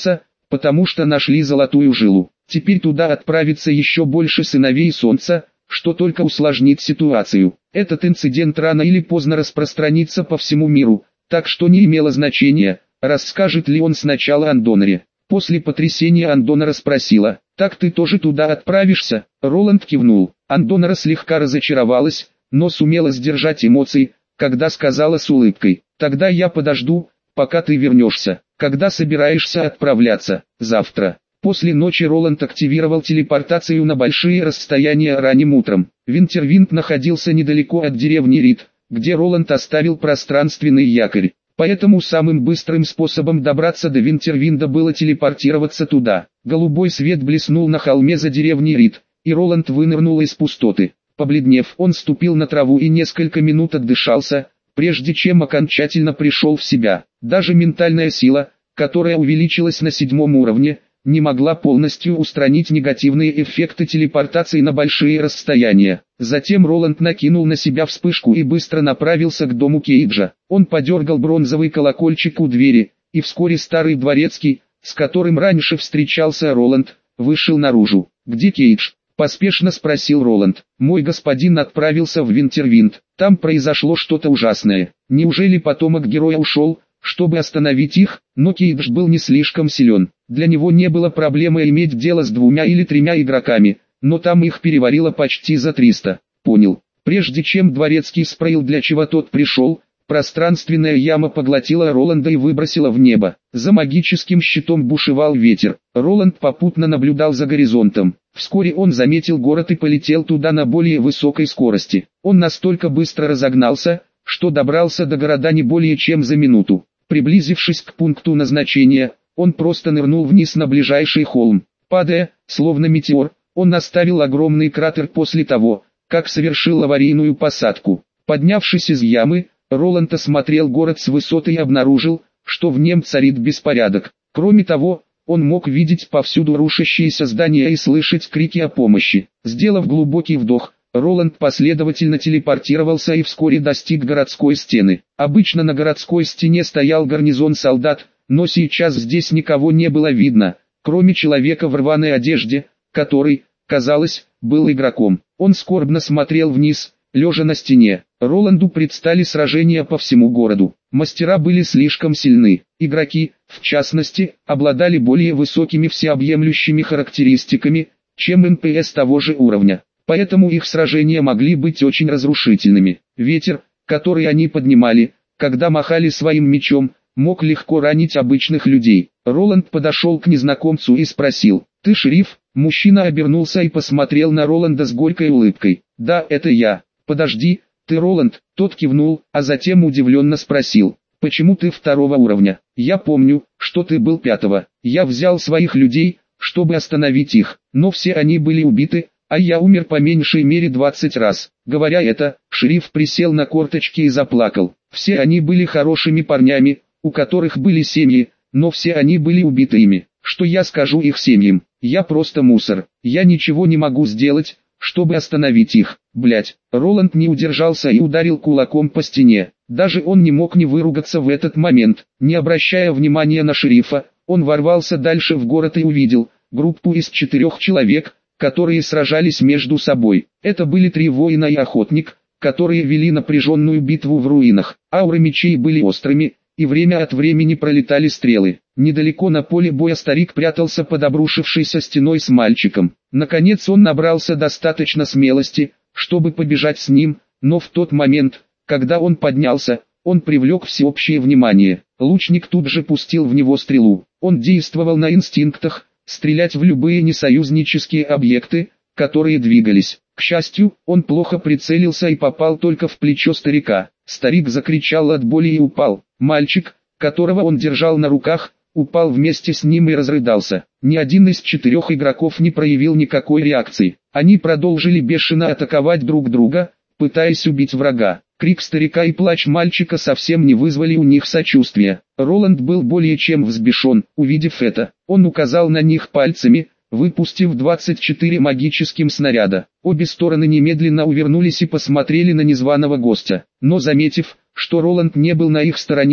потому что нашли золотую жилу. Теперь туда отправится еще больше сыновей Солнца, что только усложнит ситуацию. Этот инцидент рано или поздно распространится по всему миру, так что не имело значения, расскажет ли он сначала Андонаре. После потрясения Андонара спросила: «Так ты тоже туда отправишься?» Роланд кивнул. Андонара слегка разочаровалась, но сумела сдержать эмоции, когда сказала с улыбкой: «Тогда я подожду, пока ты вернешься. Когда собираешься отправляться?» «Завтра». После ночи Роланд активировал телепортацию на большие расстояния ранним утром. Винтервинд находился недалеко от деревни Рид, где Роланд оставил пространственный якорь. Поэтому самым быстрым способом добраться до Винтервинда было телепортироваться туда. Голубой свет блеснул на холме за деревней Рид, и Роланд вынырнул из пустоты. Побледнев, он ступил на траву и несколько минут отдышался, прежде чем окончательно пришел в себя. Даже ментальная сила, которая увеличилась на седьмом уровне, не могла полностью устранить негативные эффекты телепортации на большие расстояния. Затем Роланд накинул на себя вспышку и быстро направился к дому Кейджа. Он подергал бронзовый колокольчик у двери, и вскоре старый дворецкий, с которым раньше встречался Роланд, вышел наружу. «Где Кейдж?» — поспешно спросил Роланд. «Мой господин отправился в Винтервинд. Там произошло что-то ужасное. Неужели потомок героя ушел, чтобы остановить их?» Но Кейдж был не слишком силен. Для него не было проблемы иметь дело с двумя или тремя игроками, но там их переварило почти за триста. Понял. Прежде чем дворецкий спросил, для чего тот пришел, пространственная яма поглотила Роланда и выбросила в небо. За магическим щитом бушевал ветер. Роланд попутно наблюдал за горизонтом. Вскоре он заметил город и полетел туда на более высокой скорости. Он настолько быстро разогнался, что добрался до города не более чем за минуту. Приблизившись к пункту назначения, он просто нырнул вниз на ближайший холм. Падая, словно метеор, он оставил огромный кратер после того, как совершил аварийную посадку. Поднявшись из ямы, Роланд осмотрел город с высоты и обнаружил, что в нем царит беспорядок. Кроме того, он мог видеть повсюду рушащиеся здания и слышать крики о помощи. Сделав глубокий вдох, Роланд последовательно телепортировался и вскоре достиг городской стены. Обычно на городской стене стоял гарнизон солдат, но сейчас здесь никого не было видно, кроме человека в рваной одежде, который, казалось, был игроком. Он скорбно смотрел вниз, лежа на стене. Роланду предстали сражения по всему городу. Мастера были слишком сильны. Игроки, в частности, обладали более высокими всеобъемлющими характеристиками, чем эн пэ эс того же уровня. Поэтому их сражения могли быть очень разрушительными. Ветер, который они поднимали, когда махали своим мечом, мог легко ранить обычных людей. Роланд подошел к незнакомцу и спросил: «Ты шериф?» Мужчина обернулся и посмотрел на Роланда с горькой улыбкой. «Да, это я». «Подожди, ты Роланд?» Тот кивнул, а затем удивленно спросил: «Почему ты второго уровня? Я помню, что ты был пятого. Я взял своих людей, чтобы остановить их, но все они были убиты, а я умер по меньшей мере двадцать раз». Говоря это, шериф присел на корточки и заплакал. Все они были хорошими парнями, у которых были семьи, но все они были убиты ими. Что я скажу их семьям? Я просто мусор. Я ничего не могу сделать, чтобы остановить их. Блять. Роланд не удержался и ударил кулаком по стене. Даже он не мог не выругаться в этот момент. Не обращая внимания на шерифа, он ворвался дальше в город и увидел группу из четырех человек, которые сражались между собой. Это были три воина и охотник, которые вели напряженную битву в руинах. Ауры мечей были острыми, и время от времени пролетали стрелы. Недалеко на поле боя старик прятался под обрушившейся стеной с мальчиком. Наконец он набрался достаточно смелости, чтобы побежать с ним, но в тот момент, когда он поднялся, он привлек всеобщее внимание. Лучник тут же пустил в него стрелу. Он действовал на инстинктах, стрелять в любые несоюзнические объекты, которые двигались. К счастью, он плохо прицелился и попал только в плечо старика. Старик закричал от боли и упал. Мальчик, которого он держал на руках, упал вместе с ним и разрыдался. Ни один из четырех игроков не проявил никакой реакции. Они продолжили бешено атаковать друг друга, пытаясь убить врага. Крик старика и плач мальчика совсем не вызвали у них сочувствия. Роланд был более чем взбешен, увидев это. Он указал на них пальцами, выпустив двадцать четыре магическим снаряда. Обе стороны немедленно увернулись и посмотрели на незваного гостя. Но заметив, что Роланд не был на их стороне,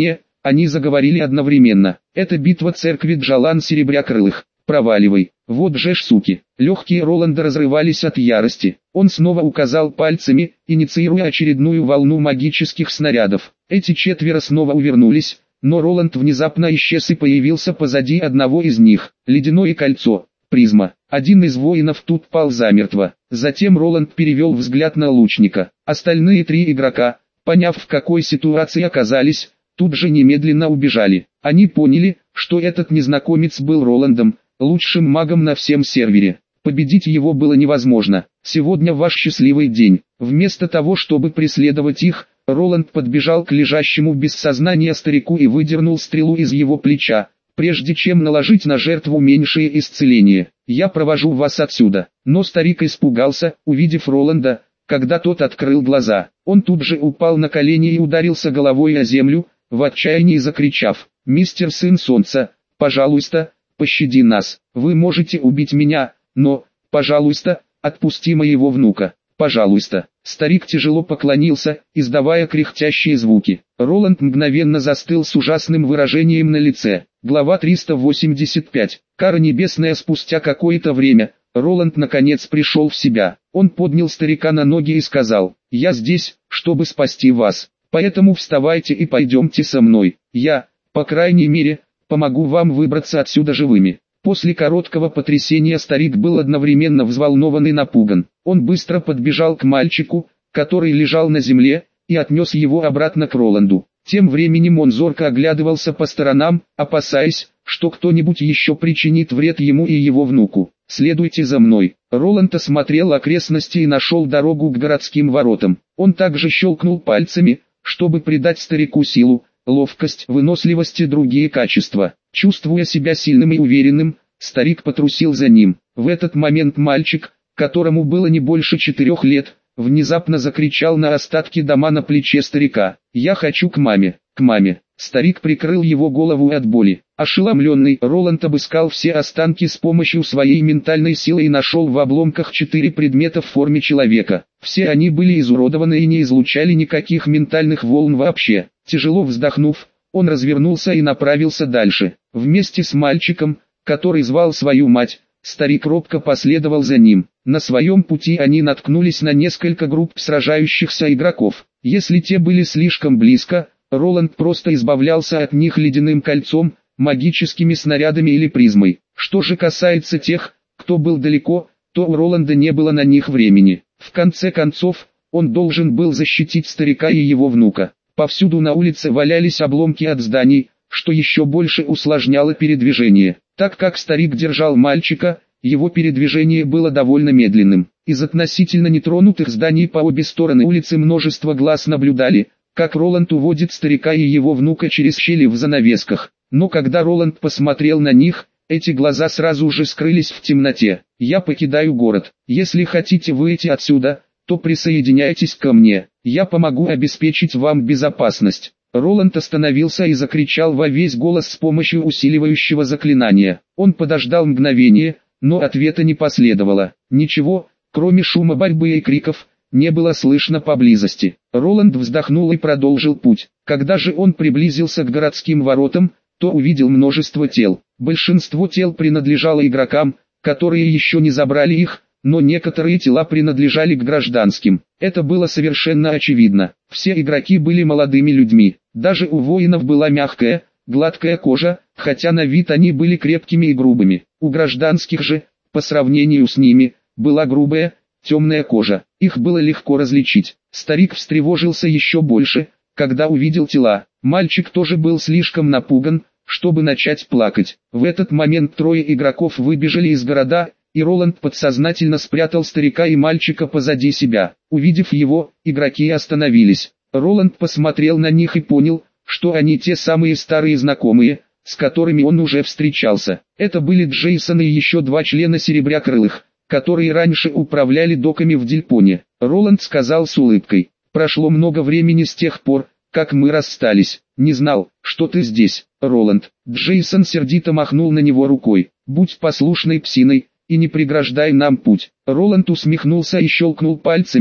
Они заговорили одновременно. «Это битва церкви Джалан Серебрякрылых. Проваливай. Вот же ж суки». Легкие Роланда разрывались от ярости. Он снова указал пальцами, инициируя очередную волну магических снарядов. Эти четверо снова увернулись, но Роланд внезапно исчез и появился позади одного из них. Ледяное кольцо. Призма. Один из воинов тут пал замертво. Затем Роланд перевел взгляд на лучника. Остальные три игрока, поняв, в какой ситуации оказались, тут же немедленно убежали. Они поняли, что этот незнакомец был Роландом, лучшим магом на всем сервере. Победить его было невозможно. Сегодня ваш счастливый день. Вместо того, чтобы преследовать их, Роланд подбежал к лежащему без сознания старику и выдернул стрелу из его плеча, прежде чем наложить на жертву меньшее исцеление. «Я провожу вас отсюда». Но старик испугался, увидев Роланда, когда тот открыл глаза. Он тут же упал на колени и ударился головой о землю, в отчаянии закричав: «Мистер Сын Солнца, пожалуйста, пощади нас. Вы можете убить меня, но, пожалуйста, отпусти моего внука. Пожалуйста». Старик тяжело поклонился, издавая кряхтящие звуки. Роланд мгновенно застыл с ужасным выражением на лице. Глава триста восемьдесят пять. Кара небесная. Спустя какое-то время, Роланд наконец пришел в себя. Он поднял старика на ноги и сказал: «Я здесь, чтобы спасти вас. Поэтому вставайте и пойдемте со мной. Я, по крайней мере, помогу вам выбраться отсюда живыми». После короткого потрясения старик был одновременно взволнован и напуган. Он быстро подбежал к мальчику, который лежал на земле, и отнес его обратно к Роланду. Тем временем он зорко оглядывался по сторонам, опасаясь, что кто-нибудь еще причинит вред ему и его внуку. «Следуйте за мной». Роланд осмотрел окрестности и нашел дорогу к городским воротам. Он также щелкнул пальцами, чтобы придать старику силу, ловкость, выносливость и другие качества. Чувствуя себя сильным и уверенным, старик потрусил за ним. В этот момент мальчик, которому было не больше четырех лет, внезапно закричал на остатки дома на плече старика: «Я хочу к маме, к маме». Старик прикрыл его голову от боли. Ошеломленный, Роланд обыскал все останки с помощью своей ментальной силы и нашел в обломках четыре предмета в форме человека. Все они были изуродованы и не излучали никаких ментальных волн вообще. Тяжело вздохнув, он развернулся и направился дальше. Вместе с мальчиком, который звал свою мать, старик робко последовал за ним. На своем пути они наткнулись на несколько групп сражающихся игроков. Если те были слишком близко, Роланд просто избавлялся от них ледяным кольцом, магическими снарядами или призмой. Что же касается тех, кто был далеко, то у Роланда не было на них времени. В конце концов, он должен был защитить старика и его внука. Повсюду на улице валялись обломки от зданий, что еще больше усложняло передвижение. Так как старик держал мальчика, его передвижение было довольно медленным. Из относительно нетронутых зданий по обе стороны улицы множество глаз наблюдали, как Роланд уводит старика и его внука через щели в занавесках. Но когда Роланд посмотрел на них, эти глаза сразу же скрылись в темноте. «Я покидаю город. Если хотите выйти отсюда, то присоединяйтесь ко мне. Я помогу обеспечить вам безопасность». Роланд остановился и закричал во весь голос с помощью усиливающего заклинания. Он подождал мгновение, но ответа не последовало. Ничего, кроме шума борьбы и криков, не было слышно поблизости. Роланд вздохнул и продолжил путь. Когда же он приблизился к городским воротам, то увидел множество тел. Большинство тел принадлежало игрокам, которые еще не забрали их, но некоторые тела принадлежали к гражданским. Это было совершенно очевидно. Все игроки были молодыми людьми. Даже у воинов была мягкая, гладкая кожа, хотя на вид они были крепкими и грубыми. У гражданских же, по сравнению с ними, была грубая, темная кожа. Их было легко различить. Старик встревожился еще больше, когда увидел тела. Мальчик тоже был слишком напуган, чтобы начать плакать. В этот момент трое игроков выбежали из города, и Роланд подсознательно спрятал старика и мальчика позади себя. Увидев его, игроки остановились. Роланд посмотрел на них и понял, что они те самые старые знакомые, с которыми он уже встречался. Это были Джейсон и еще два члена Серебрякрылых, которые раньше управляли доками в Дельпоне. Роланд сказал с улыбкой: «Прошло много времени с тех пор, как мы расстались. Не знал, что ты здесь, Роланд». Джейсон сердито махнул на него рукой. «Будь послушной псиной и не преграждай нам путь». Роланд усмехнулся и щелкнул пальцами,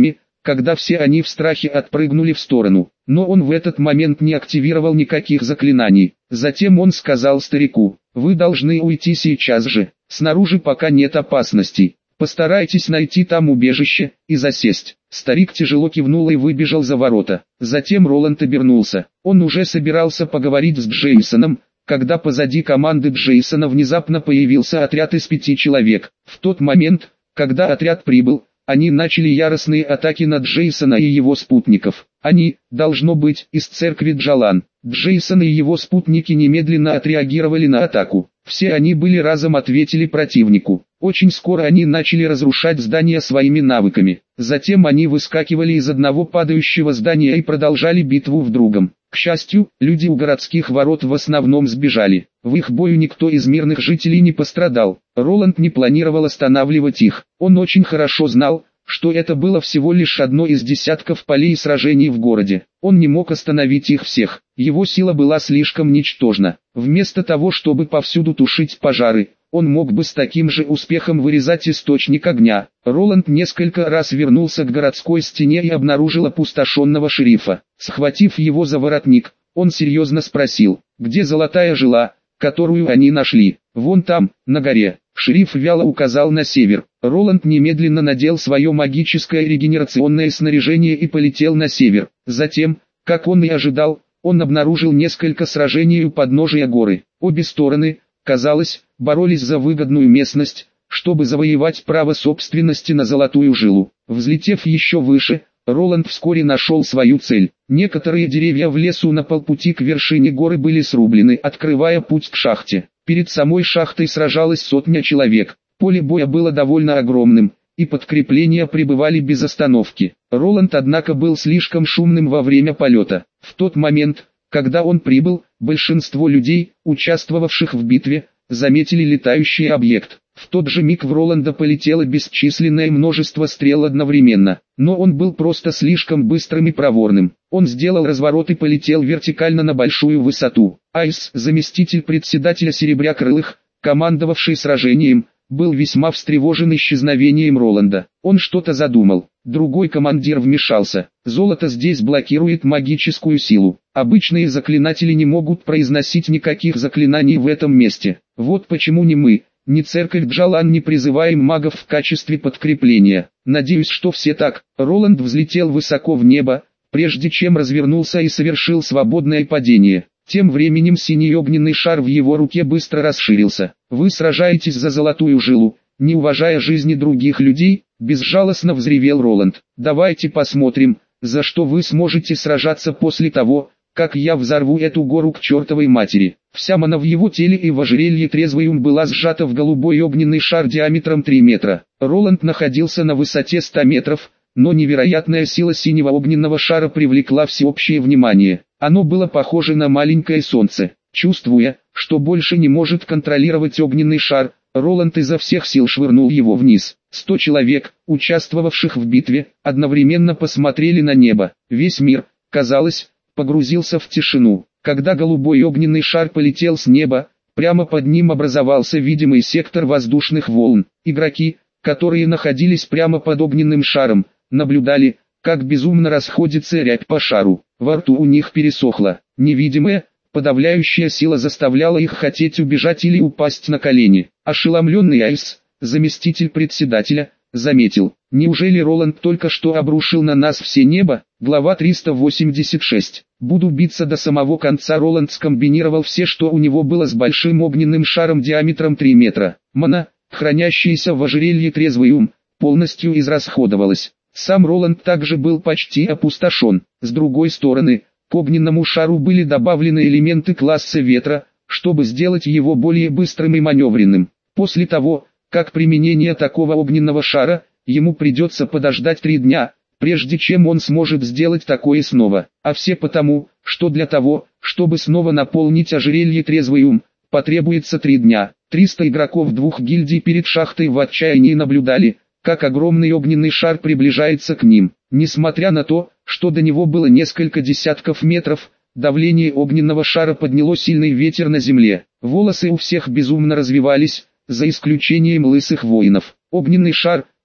когда все они в страхе отпрыгнули в сторону. Но он в этот момент не активировал никаких заклинаний. Затем он сказал старику: «Вы должны уйти сейчас же, снаружи пока нет опасностей. Постарайтесь найти там убежище и засесть». Старик тяжело кивнул и выбежал за ворота. Затем Роланд обернулся. Он уже собирался поговорить с Джейсоном, когда позади команды Джейсона внезапно появился отряд из пяти человек. В тот момент, когда отряд прибыл, они начали яростные атаки на Джейсона и его спутников. Они, должно быть, из церкви Джалан. Джейсон и его спутники немедленно отреагировали на атаку. Все они были разом ответили противнику. Очень скоро они начали разрушать здания своими навыками. Затем они выскакивали из одного падающего здания и продолжали битву в другом. К счастью, люди у городских ворот в основном сбежали. В их бою никто из мирных жителей не пострадал. Роланд не планировал останавливать их. Он очень хорошо знал, что это было всего лишь одно из десятков полей сражений в городе. Он не мог остановить их всех. Его сила была слишком ничтожна. Вместо того, чтобы повсюду тушить пожары, он мог бы с таким же успехом вырезать источник огня. Роланд несколько раз вернулся к городской стене и обнаружил опустошенного шерифа. Схватив его за воротник, он серьезно спросил: «Где золотая жила, которую они нашли?» «Вон там, на горе». Шериф вяло указал на север. Роланд немедленно надел свое магическое регенерационное снаряжение и полетел на север. Затем, как он и ожидал, он обнаружил несколько сражений у подножия горы. Обе стороны, казалось, боролись за выгодную местность, чтобы завоевать право собственности на золотую жилу. Взлетев еще выше, Роланд вскоре нашел свою цель. Некоторые деревья в лесу на полпути к вершине горы были срублены, открывая путь к шахте. Перед самой шахтой сражалась сотня человек. Поле боя было довольно огромным, и подкрепления прибывали без остановки. Роланд, однако, был слишком шумным во время полета. В тот момент, когда он прибыл, большинство людей, участвовавших в битве, заметили летающий объект. В тот же миг в Роланда полетело бесчисленное множество стрел одновременно. Но он был просто слишком быстрым и проворным. Он сделал разворот и полетел вертикально на большую высоту. Айс, заместитель председателя Серебрякрылых, командовавший сражением, был весьма встревожен исчезновением Роланда. Он что-то задумал. Другой командир вмешался. «Золото здесь блокирует магическую силу. Обычные заклинатели не могут произносить никаких заклинаний в этом месте. Вот почему ни мы, ни церковь Джалан не призываем магов в качестве подкрепления. Надеюсь, что все так». Роланд взлетел высоко в небо, прежде чем развернулся и совершил свободное падение. Тем временем синий огненный шар в его руке быстро расширился. «Вы сражаетесь за золотую жилу, не уважая жизни других людей?» — безжалостно взревел Роланд. «Давайте посмотрим, за что вы сможете сражаться после того, как я взорву эту гору к чертовой матери». Вся мана в его теле и в ожерелье трезвоюм была сжата в голубой огненный шар диаметром три метра. Роланд находился на высоте ста метров, но невероятная сила синего огненного шара привлекла всеобщее внимание. Оно было похоже на маленькое солнце. Чувствуя, что больше не может контролировать огненный шар, Роланд изо всех сил швырнул его вниз. Сто человек, участвовавших в битве, одновременно посмотрели на небо. Весь мир, казалось, погрузился в тишину. Когда голубой огненный шар полетел с неба, прямо под ним образовался видимый сектор воздушных волн. Игроки, которые находились прямо под огненным шаром, наблюдали, как безумно расходится рябь по шару. Во рту у них пересохло. Невидимая, подавляющая сила заставляла их хотеть убежать или упасть на колени. Ошеломленный Айс, заместитель председателя, заметил: «Неужели Роланд только что обрушил на нас все небо?» Глава триста восемьдесят шесть. «Буду биться до самого конца». Роланд скомбинировал все, что у него было, с большим огненным шаром диаметром три метра. Мана, хранящаяся в ожерелье трезвый ум, полностью израсходовалась. Сам Роланд также был почти опустошен. С другой стороны, к огненному шару были добавлены элементы класса ветра, чтобы сделать его более быстрым и маневренным. После того, как применение такого огненного шара, ему придется подождать три дня, прежде чем он сможет сделать такое снова. А все потому, что для того, чтобы снова наполнить ожерелье трезвый ум, потребуется три дня. триста игроков двух гильдий перед шахтой в отчаянии наблюдали, как огромный огненный шар приближается к ним. Несмотря на то, что до него было несколько десятков метров, давление огненного шара подняло сильный ветер на земле. Волосы у всех безумно развивались, за исключением лысых воинов. Огненный шар,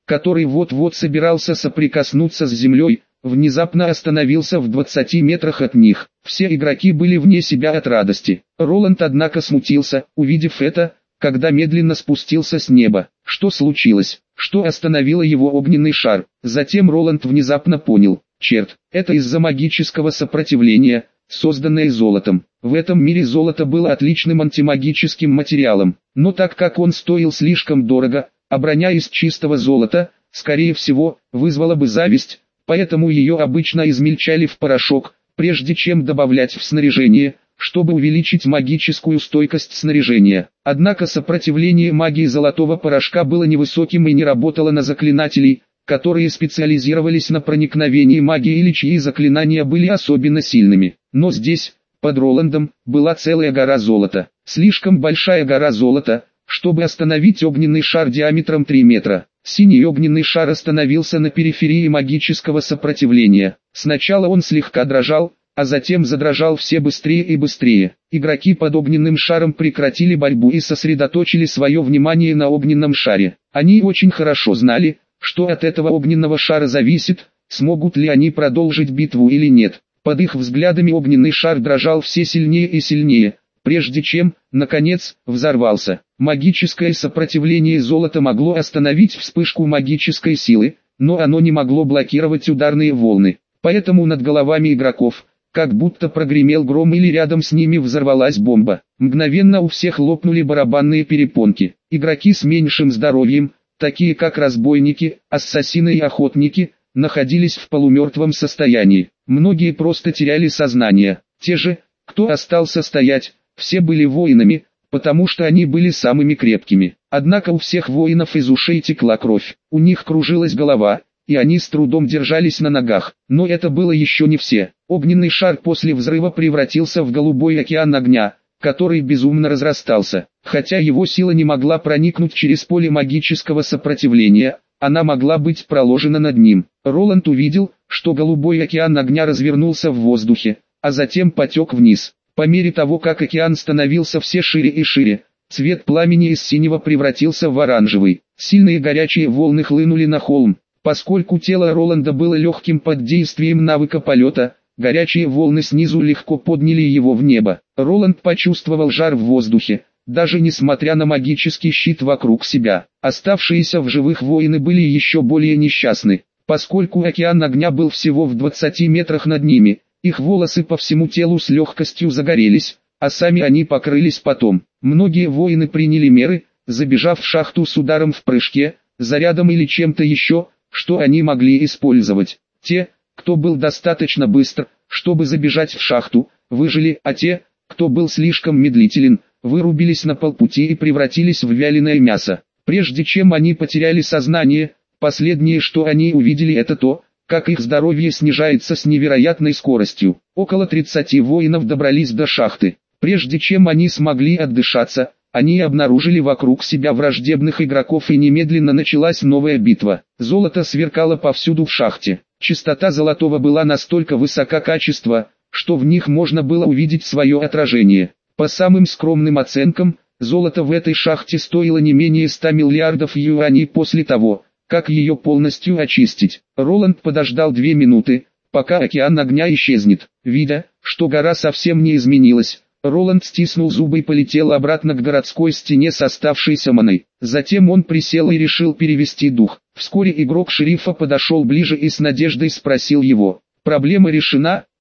который вот-вот собирался соприкоснуться с землей, внезапно остановился в двадцати метрах от них. Все игроки были вне себя от радости. Роланд однако смутился, увидев это, когда медленно спустился с неба. Что случилось? Что остановило его огненный шар? Затем Роланд внезапно понял. Черт, это из-за магического сопротивления, созданное золотом. В этом мире золото было отличным антимагическим материалом, но так как он стоил слишком дорого, а броня из чистого золота, скорее всего, вызвала бы зависть, поэтому ее обычно измельчали в порошок, прежде чем добавлять в снаряжение, чтобы увеличить магическую стойкость снаряжения. Однако сопротивление магии золотого порошка было невысоким и не работало на заклинателей, которые специализировались на проникновении магии или чьи заклинания были особенно сильными. Но здесь, под Роландом, была целая гора золота. Слишком большая гора золота, чтобы остановить огненный шар диаметром три метра. Синий огненный шар остановился на периферии магического сопротивления. Сначала он слегка дрожал, а затем задрожал все быстрее и быстрее. Игроки под огненным шаром прекратили борьбу и сосредоточили свое внимание на огненном шаре. Они очень хорошо знали, что от этого огненного шара зависит, смогут ли они продолжить битву или нет. Под их взглядами огненный шар дрожал все сильнее и сильнее, прежде чем, наконец, взорвался. Магическое сопротивление золота могло остановить вспышку магической силы, но оно не могло блокировать ударные волны. Поэтому над головами игроков, как будто прогремел гром или рядом с ними взорвалась бомба. Мгновенно у всех лопнули барабанные перепонки. Игроки с меньшим здоровьем, такие как разбойники, ассасины и охотники, находились в полумертвом состоянии. Многие просто теряли сознание. Те же, кто остался стоять, все были воинами, потому что они были самыми крепкими. Однако у всех воинов из ушей текла кровь, у них кружилась голова, и они с трудом держались на ногах. Но это было еще не все. Огненный шар после взрыва превратился в голубой океан огня, который безумно разрастался. Хотя его сила не могла проникнуть через поле магического сопротивления, она могла быть проложена над ним. Роланд увидел, что голубой океан огня развернулся в воздухе, а затем потек вниз. По мере того, как океан становился все шире и шире, цвет пламени из синего превратился в оранжевый. Сильные горячие волны хлынули на холм. Поскольку тело Роланда было легким под действием навыка полета, горячие волны снизу легко подняли его в небо. Роланд почувствовал жар в воздухе, даже несмотря на магический щит вокруг себя. Оставшиеся в живых воины были еще более несчастны, поскольку океан огня был всего в двадцати метрах над ними. Их волосы по всему телу с легкостью загорелись, а сами они покрылись потом. Многие воины приняли меры, забежав в шахту с ударом в прыжке, зарядом или чем-то еще, что они могли использовать. Те, кто был достаточно быстр, чтобы забежать в шахту, выжили, а те, кто был слишком медлителен, вырубились на полпути и превратились в вяленое мясо. Прежде чем они потеряли сознание, последнее, что они увидели, это то, как их здоровье снижается с невероятной скоростью. Около тридцати воинов добрались до шахты. Прежде чем они смогли отдышаться, они обнаружили вокруг себя враждебных игроков и немедленно началась новая битва. Золото сверкало повсюду в шахте. Частота золотого была настолько высока качества, что в них можно было увидеть свое отражение. По самым скромным оценкам, золото в этой шахте стоило не менее ста миллиардов юаней после того, как ее полностью очистить. Роланд подождал две минуты, пока океан огня исчезнет. Видя, что гора совсем не изменилась, Роланд стиснул зубы и полетел обратно к городской стене с оставшейся маной. Затем он присел и решил перевести дух. Вскоре игрок шерифа подошел ближе и с надеждой спросил его: «Проблема решена?»